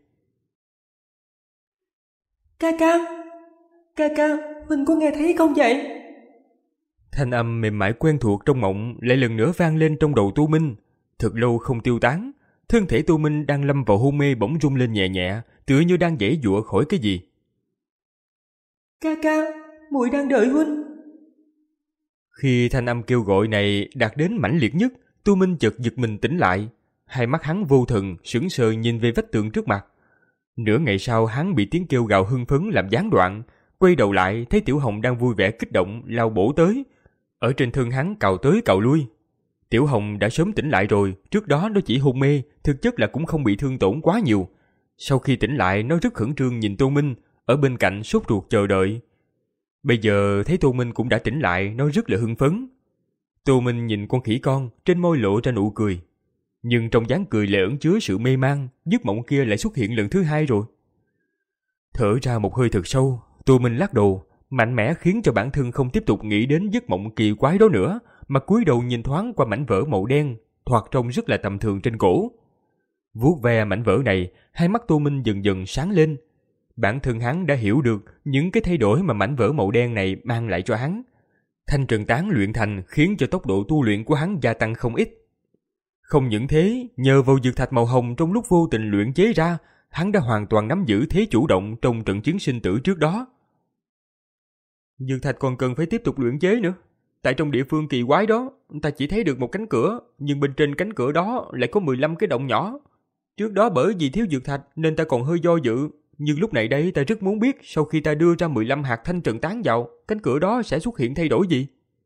Ca ca, ca ca, Huynh có nghe thấy không vậy? Thanh âm mềm mại quen thuộc trong mộng lại lần nữa vang lên trong đầu Tô Minh. Thật lâu không tiêu tán, thân thể Tô Minh đang lâm vào hôn mê bỗng rung lên nhẹ nhẹ, tựa như đang giãy giụa khỏi cái gì. Ca ca, muội đang đợi Huynh. Khi thanh âm kêu gọi này đạt đến mãnh liệt nhất, Tô Minh chợt giật mình tỉnh lại, hai mắt hắn vô thần, sững sờ nhìn về vách tường trước mặt. Nửa ngày sau hắn bị tiếng kêu gào hưng phấn làm gián đoạn, quay đầu lại thấy Tiểu Hồng đang vui vẻ kích động lao bổ tới, ở trên thân hắn cào tới cào lui. Tiểu Hồng đã sớm tỉnh lại rồi, trước đó nó chỉ hôn mê, thực chất là cũng không bị thương tổn quá nhiều. Sau khi tỉnh lại nó rất khẩn trương nhìn Tô Minh, ở bên cạnh sốt ruột chờ đợi. Bây giờ thấy Tô Minh cũng đã tỉnh lại, nó rất là hưng phấn. Tô Minh nhìn con khỉ con, trên môi lộ ra nụ cười. Nhưng trong dáng cười lại ẩn chứa sự mê man, giấc mộng kia lại xuất hiện lần thứ hai rồi. Thở ra một hơi thật sâu, Tô Minh lắc đầu, mạnh mẽ khiến cho bản thân không tiếp tục nghĩ đến giấc mộng kỳ quái đó nữa, mà cúi đầu nhìn thoáng qua mảnh vỡ màu đen, thoạt trông rất là tầm thường trên cổ. Vuốt ve mảnh vỡ này, hai mắt Tô Minh dần dần sáng lên. Bản thân hắn đã hiểu được những cái thay đổi mà mảnh vỡ màu đen này mang lại cho hắn. Thanh trần tán luyện thành khiến cho tốc độ tu luyện của hắn gia tăng không ít. Không những thế, nhờ vào dược thạch màu hồng trong lúc vô tình luyện chế ra, hắn đã hoàn toàn nắm giữ thế chủ động trong trận chiến sinh tử trước đó. Dược thạch còn cần phải tiếp tục luyện chế nữa. Tại trong địa phương kỳ quái đó, ta chỉ thấy được một cánh cửa, nhưng bên trên cánh cửa đó lại có mười lăm cái động nhỏ. Trước đó bởi vì thiếu dược thạch nên ta còn hơi do dự, nhưng lúc này đây ta rất muốn biết sau khi ta đưa ra mười lăm hạt thanh trần tán vào, cánh cửa đó sẽ xuất hiện thay đổi gì.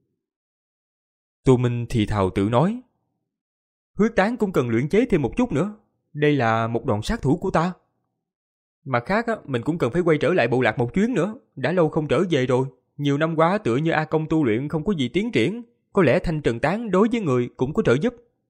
Tô Minh thì thào tự nói. Huyết tán cũng cần luyện chế thêm một chút nữa. Đây là một đòn sát thủ của ta. Mặt khác, mình cũng cần phải quay trở lại bộ lạc một chuyến nữa. Đã lâu không trở về rồi. Nhiều năm qua tựa như A Công tu luyện không có gì tiến triển. Có lẽ thanh trần tán đối với người cũng có trợ giúp.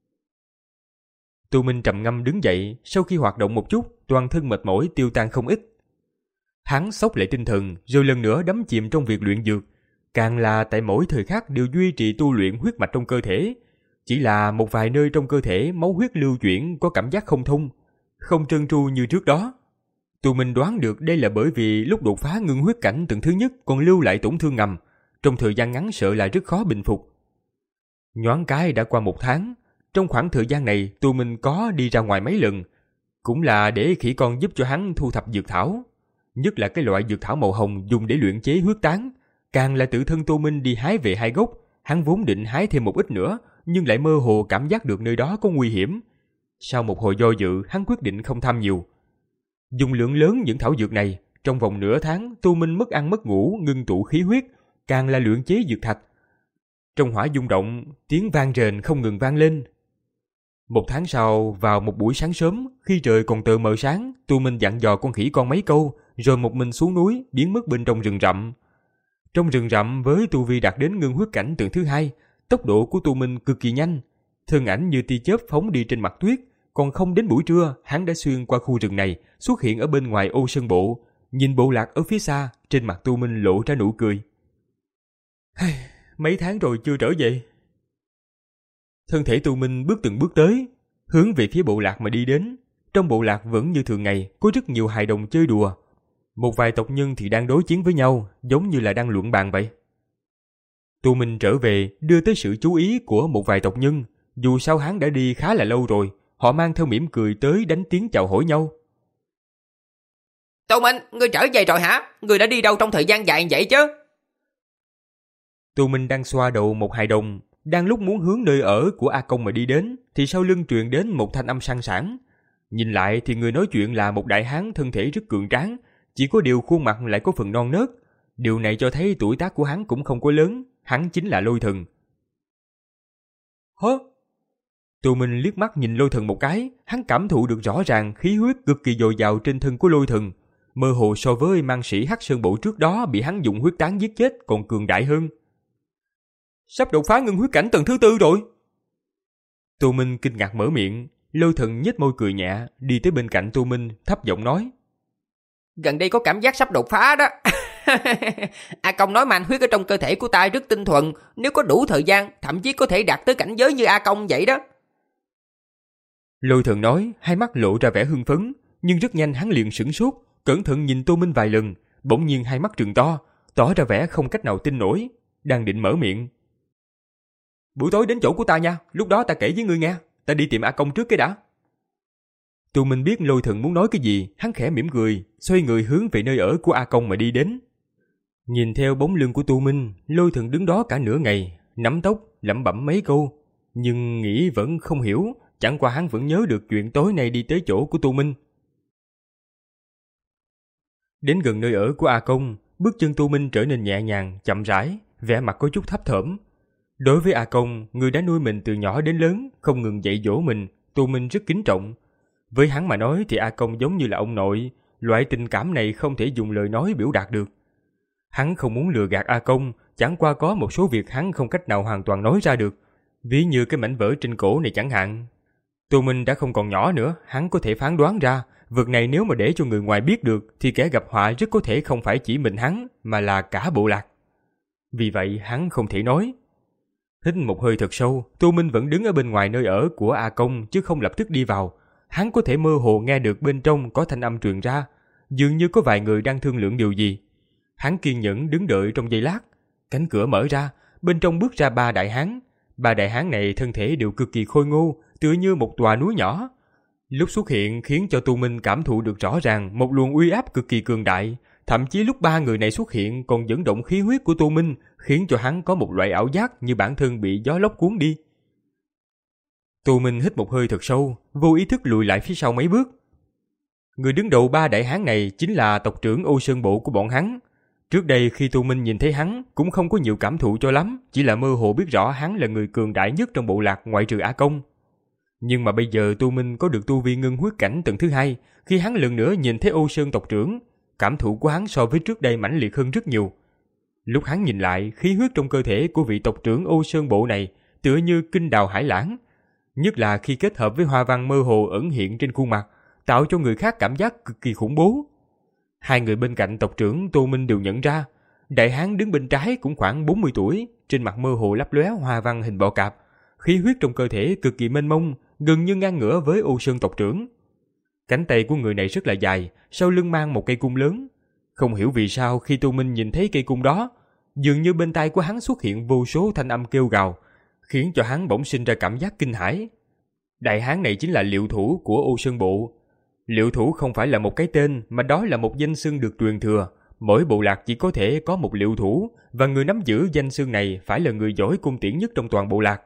Tô Minh trầm ngâm đứng dậy. Sau khi hoạt động một chút, toàn thân mệt mỏi tiêu tan không ít. Hắn xốc lại tinh thần, rồi lần nữa đắm chìm trong việc luyện dược. Càng là tại mỗi thời khắc đều duy trì tu luyện huyết mạch trong cơ thể. Chỉ là một vài nơi trong cơ thể máu huyết lưu chuyển có cảm giác không thông, không trơn tru như trước đó. Tô Minh đoán được đây là bởi vì lúc đột phá ngưng huyết cảnh tầng thứ nhất còn lưu lại tổn thương ngầm, trong thời gian ngắn sợ là rất khó bình phục. Nhoáng cái đã qua một tháng, trong khoảng thời gian này Tô Minh có đi ra ngoài mấy lần, cũng là để khỉ con giúp cho hắn thu thập dược thảo, nhất là cái loại dược thảo màu hồng dùng để luyện chế huyết tán, càng là tự thân Tô Minh đi hái về hai gốc. Hắn vốn định hái thêm một ít nữa, nhưng lại mơ hồ cảm giác được nơi đó có nguy hiểm. Sau một hồi do dự, hắn quyết định không tham nhiều. Dùng lượng lớn những thảo dược này, trong vòng nửa tháng, Tô Minh mất ăn mất ngủ, ngưng tụ khí huyết, càng là luyện chế dược thạch. Trong hỏa dung động, tiếng vang rền không ngừng vang lên. Một tháng sau, vào một buổi sáng sớm, khi trời còn tờ mờ sáng, Tô Minh dặn dò con khỉ con mấy câu, rồi một mình xuống núi, biến mất bên trong rừng rậm. Trong rừng rậm với tu vi đạt đến ngưng huyết cảnh tầng thứ hai, tốc độ của Tô Minh cực kỳ nhanh, thân ảnh như tia chớp phóng đi trên mặt tuyết. Còn không đến buổi trưa, hắn đã xuyên qua khu rừng này, xuất hiện ở bên ngoài Ô Sơn Bộ, nhìn bộ lạc ở phía xa, trên mặt Tô Minh lộ ra nụ cười. Mấy tháng rồi chưa trở về. Thân thể Tô Minh bước từng bước tới, hướng về phía bộ lạc mà đi đến. Trong bộ lạc vẫn như thường ngày, có rất nhiều hài đồng chơi đùa. Một vài tộc nhân thì đang đối chiến với nhau, giống như là đang luận bàn vậy. Tô Minh trở về, đưa tới sự chú ý của một vài tộc nhân. Dù sao hắn đã đi khá là lâu rồi, họ mang theo mỉm cười tới đánh tiếng chào hỏi nhau. Tô Minh, ngươi trở về rồi hả? Ngươi đã đi đâu trong thời gian dài vậy chứ? Tô Minh đang xoa đầu một hài đồng, đang lúc muốn hướng nơi ở của A Công mà đi đến, thì sau lưng truyền đến một thanh âm sang sảng. Nhìn lại thì người nói chuyện là một đại hán thân thể rất cường tráng, chỉ có điều khuôn mặt lại có phần non nớt. Điều này cho thấy tuổi tác của hắn cũng không có lớn, hắn chính là Lôi Thần. Hả? Tô Minh liếc mắt nhìn Lôi Thần một cái, hắn cảm thụ được rõ ràng khí huyết cực kỳ dồi dào trên thân của Lôi Thần, mơ hồ so với mang sĩ Hắc Sơn Bộ trước đó bị hắn dùng huyết tán giết chết còn cường đại hơn. Sắp đột phá ngưng huyết cảnh tầng thứ tư rồi. Tô Minh kinh ngạc mở miệng, Lôi Thần nhếch môi cười nhẹ, đi tới bên cạnh Tô Minh, thấp giọng nói: Gần đây có cảm giác sắp đột phá đó. A Công nói mạnh huyết ở trong cơ thể của ta rất tinh thuần, nếu có đủ thời gian, thậm chí có thể đạt tới cảnh giới như A Công vậy đó. Lôi Thần nói, hai mắt lộ ra vẻ hưng phấn, nhưng rất nhanh hắn liền sửng sốt, cẩn thận nhìn Tô Minh vài lần, bỗng nhiên hai mắt trừng to, tỏ ra vẻ không cách nào tin nổi, đang định mở miệng. Buổi tối đến chỗ của ta nha, lúc đó ta kể với ngươi nghe, ta đi tìm A Công trước cái đã. Tô Minh biết Lôi Thần muốn nói cái gì, hắn khẽ mỉm cười, xoay người hướng về nơi ở của A Công mà đi đến. Nhìn theo bóng lưng của Tô Minh, Lôi Thần đứng đó cả nửa ngày, nắm tóc, lẩm bẩm mấy câu, nhưng nghĩ vẫn không hiểu, chẳng qua hắn vẫn nhớ được chuyện tối nay đi tới chỗ của Tô Minh. Đến gần nơi ở của A Công, bước chân Tô Minh trở nên nhẹ nhàng, chậm rãi, vẻ mặt có chút thấp thỏm. Đối với A Công, người đã nuôi mình từ nhỏ đến lớn, không ngừng dạy dỗ mình, Tô Minh rất kính trọng. Với hắn mà nói thì A Công giống như là ông nội, loại tình cảm này không thể dùng lời nói biểu đạt được. Hắn không muốn lừa gạt A Công, chẳng qua có một số việc hắn không cách nào hoàn toàn nói ra được, ví như cái mảnh vỡ trên cổ này chẳng hạn. Tô Minh đã không còn nhỏ nữa, hắn có thể phán đoán ra, việc này nếu mà để cho người ngoài biết được thì kẻ gặp họa rất có thể không phải chỉ mình hắn, mà là cả bộ lạc. Vì vậy hắn không thể nói. Hít một hơi thật sâu, Tô Minh vẫn đứng ở bên ngoài nơi ở của A Công chứ không lập tức đi vào. Hắn có thể mơ hồ nghe được bên trong có thanh âm truyền ra, dường như có vài người đang thương lượng điều gì. Hắn kiên nhẫn đứng đợi trong giây lát, cánh cửa mở ra, bên trong bước ra ba đại hán. Ba đại hán này thân thể đều cực kỳ khôi ngô, tựa như một tòa núi nhỏ. Lúc xuất hiện khiến cho Tô Minh cảm thụ được rõ ràng một luồng uy áp cực kỳ cường đại, thậm chí lúc ba người này xuất hiện còn dẫn động khí huyết của Tô Minh, khiến cho hắn có một loại ảo giác như bản thân bị gió lốc cuốn đi. Tô Minh hít một hơi thật sâu, vô ý thức lùi lại phía sau mấy bước. Người đứng đầu ba đại hán này chính là tộc trưởng Ô Sơn Bộ của bọn hắn. Trước đây khi Tô Minh nhìn thấy hắn cũng không có nhiều cảm thụ cho lắm, chỉ là mơ hồ biết rõ hắn là người cường đại nhất trong bộ lạc ngoại trừ A Công. Nhưng mà bây giờ Tô Minh có được tu vi ngưng huyết cảnh tầng thứ hai, khi hắn lần nữa nhìn thấy Ô Sơn tộc trưởng, cảm thụ của hắn so với trước đây mãnh liệt hơn rất nhiều. Lúc hắn nhìn lại, khí huyết trong cơ thể của vị tộc trưởng Ô Sơn Bộ này tựa như kinh đào hải lãng, nhất là khi kết hợp với hoa văn mơ hồ ẩn hiện trên khuôn mặt, tạo cho người khác cảm giác cực kỳ khủng bố. Hai người bên cạnh tộc trưởng Tô Minh đều nhận ra, đại hán đứng bên trái cũng khoảng bốn mươi tuổi, trên mặt mơ hồ lấp lóe hoa văn hình bọ cạp, khí huyết trong cơ thể cực kỳ mênh mông, gần như ngang ngửa với Ô Sơn tộc trưởng. Cánh tay của người này rất là dài, sau lưng mang một cây cung lớn. Không hiểu vì sao khi Tô Minh nhìn thấy cây cung đó, dường như bên tai của hắn xuất hiện vô số thanh âm kêu gào, khiến cho hắn bỗng sinh ra cảm giác kinh hãi. Đại hán này chính là Liệu Thủ của Ô Sơn Bộ. Liệu Thủ không phải là một cái tên, mà đó là một danh xưng được truyền thừa. Mỗi bộ lạc chỉ có thể có một Liệu Thủ, và người nắm giữ danh xưng này phải là người giỏi cung tiễn nhất trong toàn bộ lạc.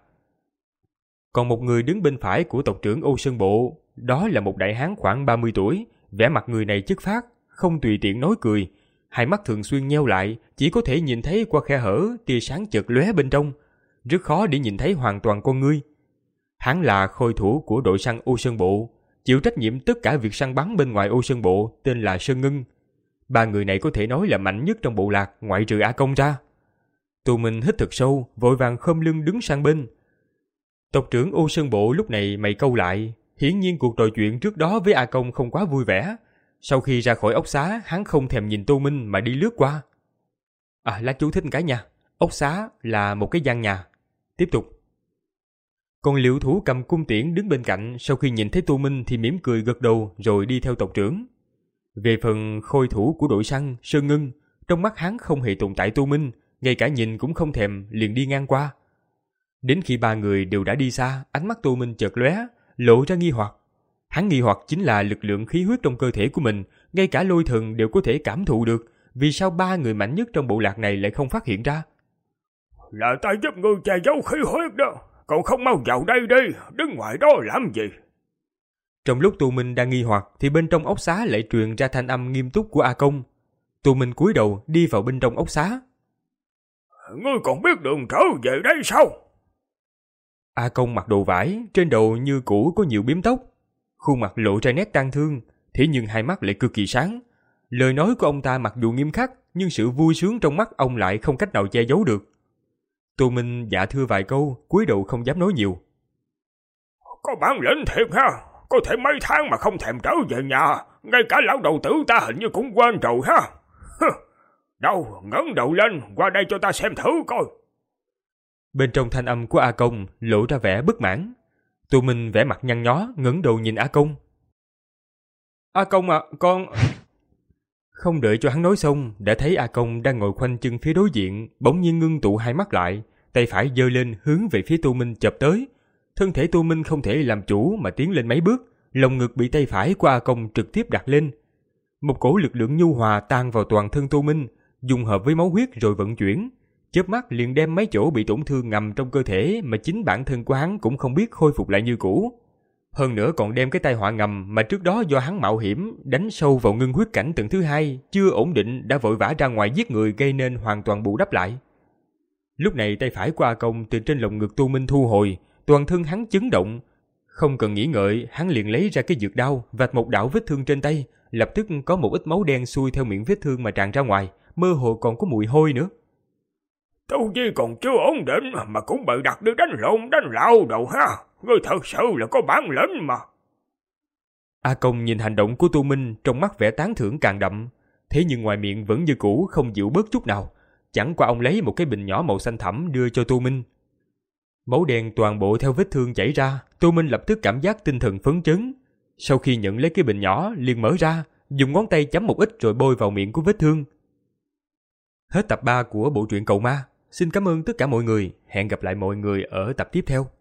Còn một người đứng bên phải của tộc trưởng Ô Sơn Bộ, đó là một đại hán khoảng ba mươi tuổi, vẻ mặt người này chất phác, không tùy tiện nói cười, hai mắt thường xuyên nheo lại, chỉ có thể nhìn thấy qua khe hở tia sáng chợt lóe bên trong, rất khó để nhìn thấy hoàn toàn con ngươi. Hắn là khôi thủ của đội săn Ô Sơn Bộ, chịu trách nhiệm tất cả việc săn bắn bên ngoài Ô Sơn Bộ, tên là Sơn Ngân. Ba người này có thể nói là mạnh nhất trong bộ lạc ngoại trừ A Công ra. Tô Minh hít thật sâu, vội vàng khom lưng đứng sang bên. Tộc trưởng Ô Sơn Bộ lúc này mày câu lại, hiển nhiên cuộc trò chuyện trước đó với A Công không quá vui vẻ. Sau khi ra khỏi ốc xá, hắn không thèm nhìn Tô Minh mà đi lướt qua. À, lá chú thích cái nha, ốc xá là một cái gian nhà. Tiếp tục. Còn Liệu Thủ cầm cung tiễn đứng bên cạnh, sau khi nhìn thấy Tô Minh thì mỉm cười gật đầu rồi đi theo tộc trưởng. Về phần khôi thủ của đội săn Sơn Ngân, trong mắt hắn không hề tồn tại Tô Minh, ngay cả nhìn cũng không thèm, liền đi ngang qua. Đến khi ba người đều đã đi xa, ánh mắt Tô Minh chợt lóe, lộ ra nghi hoặc. Hắn nghi hoặc chính là lực lượng khí huyết trong cơ thể của mình, ngay cả Lôi Thần đều có thể cảm thụ được, vì sao ba người mạnh nhất trong bộ lạc này lại không phát hiện ra? Là ta giúp ngươi che giấu khí huyết đó, còn không mau vào đây đi, đứng ngoài đó làm gì? Trong lúc Tô Minh đang nghi hoặc thì bên trong ốc xá lại truyền ra thanh âm nghiêm túc của A Công. Tô Minh cúi đầu đi vào bên trong ốc xá. Ngươi còn biết đường trở về đây sao? A Công mặc đồ vải, trên đầu như cũ có nhiều bím tóc, khuôn mặt lộ ra nét tang thương, thế nhưng hai mắt lại cực kỳ sáng. Lời nói của ông ta mặc dù nghiêm khắc, nhưng sự vui sướng trong mắt ông lại không cách nào che giấu được. Tô Minh dạ thưa vài câu, cúi đầu không dám nói nhiều. Có bản lĩnh thiệt ha, có thể mấy tháng mà không thèm trở về nhà, ngay cả lão đầu tử ta hình như cũng quên rồi ha. Đâu, ngẩng đầu lên, qua đây cho ta xem thử coi. Bên trong thanh âm của A Công lộ ra vẻ bất mãn. Tô Minh vẻ mặt nhăn nhó, ngẩng đầu nhìn A Công. A Công à, con... Không đợi cho hắn nói xong, đã thấy A Công đang ngồi khoanh chân phía đối diện, bỗng nhiên ngưng tụ hai mắt lại, tay phải giơ lên hướng về phía Tô Minh chộp tới. Thân thể Tô Minh không thể làm chủ mà tiến lên mấy bước, lồng ngực bị tay phải của A Công trực tiếp đặt lên. Một cổ lực lượng nhu hòa tan vào toàn thân Tô Minh, dung hợp với máu huyết rồi vận chuyển, chớp mắt liền đem mấy chỗ bị tổn thương ngầm trong cơ thể mà chính bản thân của hắn cũng không biết khôi phục lại như cũ. Hơn nữa còn đem cái tai họa ngầm mà trước đó do hắn mạo hiểm đánh sâu vào ngưng huyết cảnh tầng thứ hai, chưa ổn định đã vội vã ra ngoài giết người gây nên hoàn toàn bù đắp lại. Lúc này tay phải của A Công từ trên lồng ngực Tô Minh thu hồi, toàn thân hắn chấn động. Không cần nghĩ ngợi, hắn liền lấy ra cái dược đao, vạch một đạo vết thương trên tay, lập tức có một ít máu đen xuôi theo miệng vết thương mà tràn ra ngoài, mơ hồ còn có mùi hôi nữa. Tu vi còn chưa ổn định mà cũng bị đặt đi đánh lộn đánh lao đầu ha, ngươi thật sự là có bản lĩnh mà. A Công nhìn hành động của Tô Minh, trong mắt vẻ tán thưởng càng đậm, thế nhưng ngoài miệng vẫn như cũ không dịu bớt chút nào. Chẳng qua ông lấy một cái bình nhỏ màu xanh thẳm đưa cho Tô Minh. Máu đen toàn bộ theo vết thương chảy ra, Tô Minh lập tức cảm giác tinh thần phấn chấn. Sau khi nhận lấy cái bình nhỏ, liền mở ra, dùng ngón tay chấm một ít rồi bôi vào miệng của vết thương. Hết tập ba của bộ truyện Cầu Ma. Xin cảm ơn tất cả mọi người, hẹn gặp lại mọi người ở tập tiếp theo.